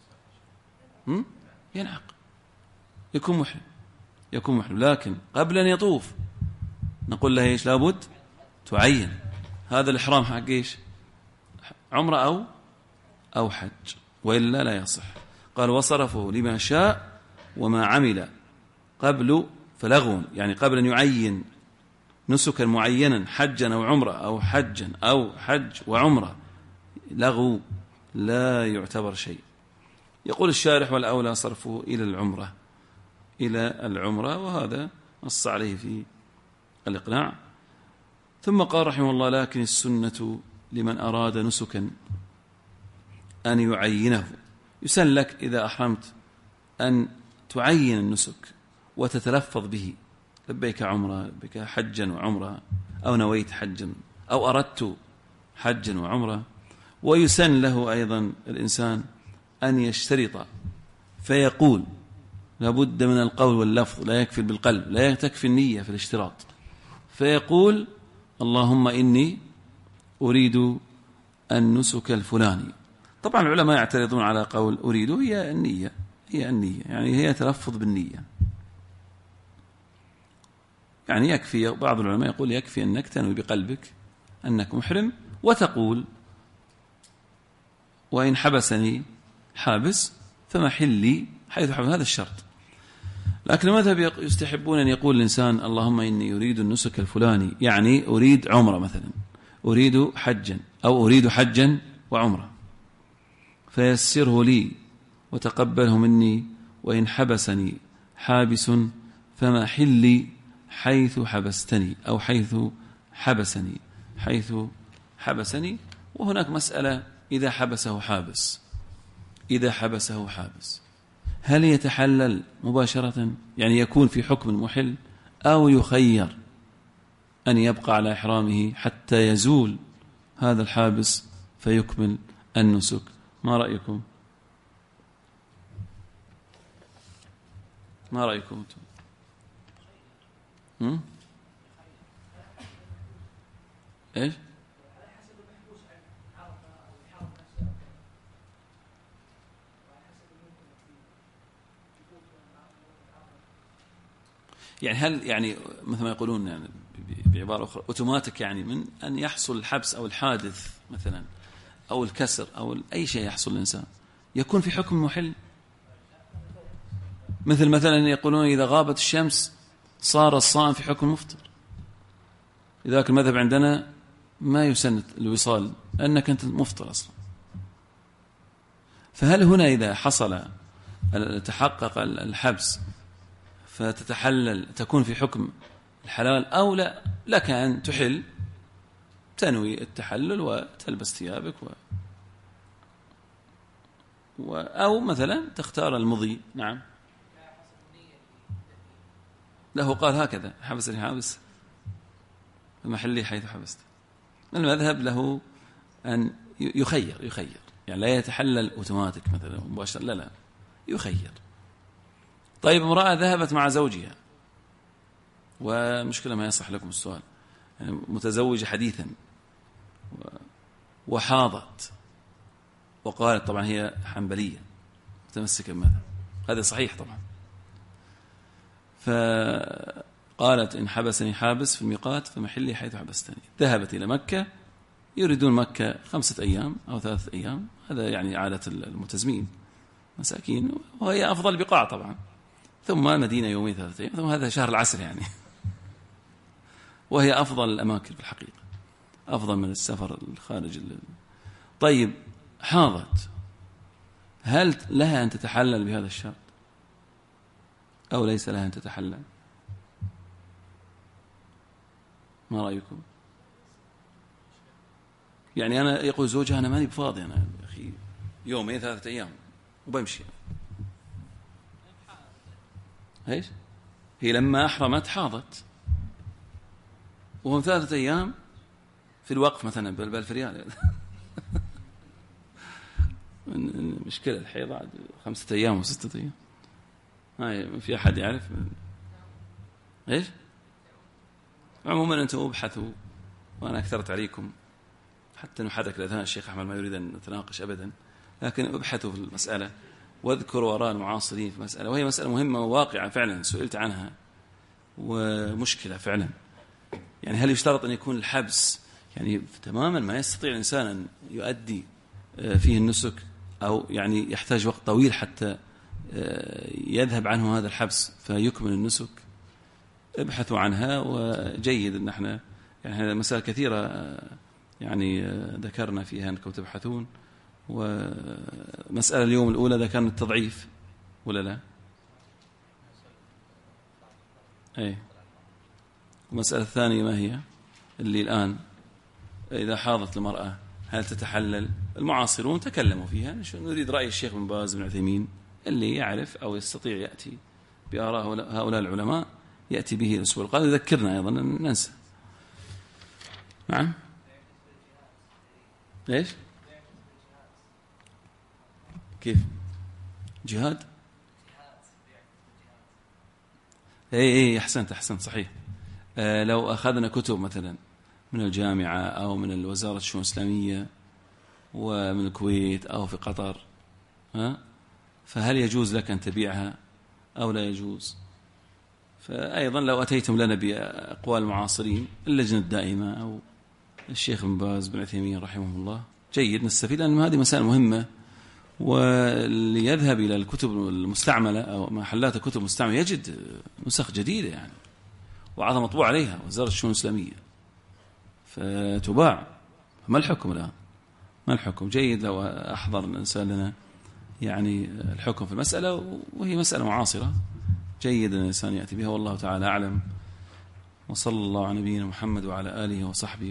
[SPEAKER 2] ينعقد، يكون محرم. لكن قبل أن يطوف نقول له إيش؟ لابد تعين هذا الإحرام حق إيش؟ عمره أو حج، وإلا لا يصح. قال وصرفه لما شاء وما عمل قبل فلغو، يعني قبل أن يعين نسكا معينا، حجا أو عمره أو حجا أو حج وعمره، لغو لا يعتبر شيء. يقول الشارح والأولى صرفه إلى العمرة، وهذا نص عليه في الإقناع. ثم قال رحمه الله لكن السنة لمن أراد نسكا أن يعينه. يسن لك إذا أحرمت أن تعين النسك وتتلفظ به، لبيك عمرة، لبيك حجا وعمرة، أو نويت حجا، أو أردت حجا وعمرة. ويسن له أيضا الإنسان أن يشترط فيقول، لابد من القول واللفظ، لا يكفي بالقلب، لا تكفي النية في الاشتراط، فيقول اللهم إني أريد النسك الفلاني. طبعا العلماء يعترضون على قول أريد، هي النية، يعني هي تلفظ بالنية. يعني يكفي، بعض العلماء يقول يكفي أنك تنوي بقلبك أنك محرم، وتقول وإن حبسني حابس فمحلي حيث حبس، هذا الشرط. لكن المذهب يستحبون أن يقول الإنسان اللهم إني أريد النسك الفلاني، يعني أريد عمرة مثلا، أريد حجا، أو أريد حجا وعمرة، فيسره لي وتقبله مني، وإن حبسني حابس فمحلي حيث حبستني، أو حيث حبسني. وهناك مسألة، إذا حبسه حابس هل يتحلل مباشرة، يعني يكون في حكم المحل، أو يخير أن يبقى على إحرامه حتى يزول هذا الحابس فيكمل النسك؟ ما رأيكم؟ إيش؟ يعني هل يعني مثل ما يقولون يعني بعبارة أخرى أوتوماتيك، يعني من أن يحصل الحبس أو الحادث مثلا أو الكسر أو أي شيء يحصل الإنسان يكون في حكم محل؟ مثلا يقولون إذا غابت الشمس صار الصائم في حكم مفطر. لذلك المذهب عندنا ما يسن الوصال، أنك أنت مفطر أصلا. فهل هنا إذا حصل تحقق الحبس فتتحلل، تكون في حكم الحلال، أو لا لك أن تحل، تنوي التحلل وتلبس ثيابك أو مثلا تختار المضي. نعم، له قال هكذا حبسني حابس فمحلي حيث حبست. المذهب له أن يخير، يعني لا يتحلل أوتوماتيك مثلا مباشرة، لا يخير. طيب امرأة ذهبت مع زوجها، ومشكلة ما يصح لكم السؤال، يعني متزوجة حديثا وحاضت، وقالت، طبعا هي حنبلية متمسكة بمذهب، هذا صحيح طبعا، فقالت إن حبسني حابس في الميقات فمحلي حيث حبستني. ذهبت إلى مكة، يريدون مكة 5 أيام أو 3 أيام، هذا يعني عادة الملتزمين مساكين، وهي أفضل بقاع طبعا، ثم مدينة يومين 3 أيام، ثم هذا شهر العسل يعني وهي أفضل الأماكن في الحقيقة، أفضل من السفر الخارج. طيب حاضت، هل لها أن تتحلل بهذا الشرط أو ليس لها أن تتحلل؟ ما رأيكم؟ يعني أنا يقول زوجها أنا ماني بفاضي، أنا أخي يومين 3 أيام وبمشي. إيش؟ هي لما أحرمت حاضت، وهم 3 أيام في الوقف مثلا بالفريال مشكلة الحيض بعد 5 أيام و6 أيام، ما في أحد يعرف. إيش؟ عموما أنتم ابحثوا، وأنا أكثرت عليكم حتى نحرك الأذهان. الشيخ أحمد ما يريد أن نتناقش أبدا، لكن ابحثوا في المسألة واذكروا وراء المعاصرين في المسألة، وهي مسألة مهمة وواقعة فعلا، سئلت عنها ومشكلة فعلا. يعني هل يشترط أن يكون الحبس يعني تماما ما يستطيع الإنسان أن يؤدي فيه النسك، أو يعني يحتاج وقت طويل حتى يذهب عنه هذا الحبس فيكمل النسك؟ ابحثوا عنها، وجيد أن احنا يعني مسائل كثيرة يعني ذكرنا فيها أنكم تبحثون. ومسألة اليوم الأولى ذكرنا التضعيف ولا لا؟ أي. المسألة الثانية ما هي؟ اللي الآن إذا حاضت المرأة هل تتحلل؟ المعاصرون تكلموا فيها، نريد رأي الشيخ بن باز بن عثيمين اللي يعرف أو يستطيع يأتي بآراء هؤلاء العلماء يأتي به الأسبوع القادم، يذكرنا أيضا ننسى. نعم. ليش؟ كيف؟ جهاد؟ اي احسنت صحيح. لو أخذنا كتب مثلا من الجامعة أو من وزارة الشؤون الإسلامية ومن الكويت أو في قطر، فهل يجوز لك أن تبيعها أو لا يجوز؟ فأيضا لو أتيتم لنا بأقوال المعاصرين، اللجنة الدائمة أو الشيخ بن باز بن عثيمين رحمه الله، جيد نستفيد، لأن هذه مسائل مهمة. وليذهب إلى الكتب المستعملة أو محلات الكتب المستعملة يجد نسخ جديدة يعني وعظم مطبوع عليها وزارة الشؤون الإسلامية فتباع. ما الحكم الآن؟ ما الحكم؟ جيد لو أحضر الإنسان لنا يعني الحكم في المسألة، وهي مسألة معاصرة، جيد أن الإنسان يأتي بها، والله تعالى أعلم. وصلى الله على نبينا محمد وعلى آله وصحبه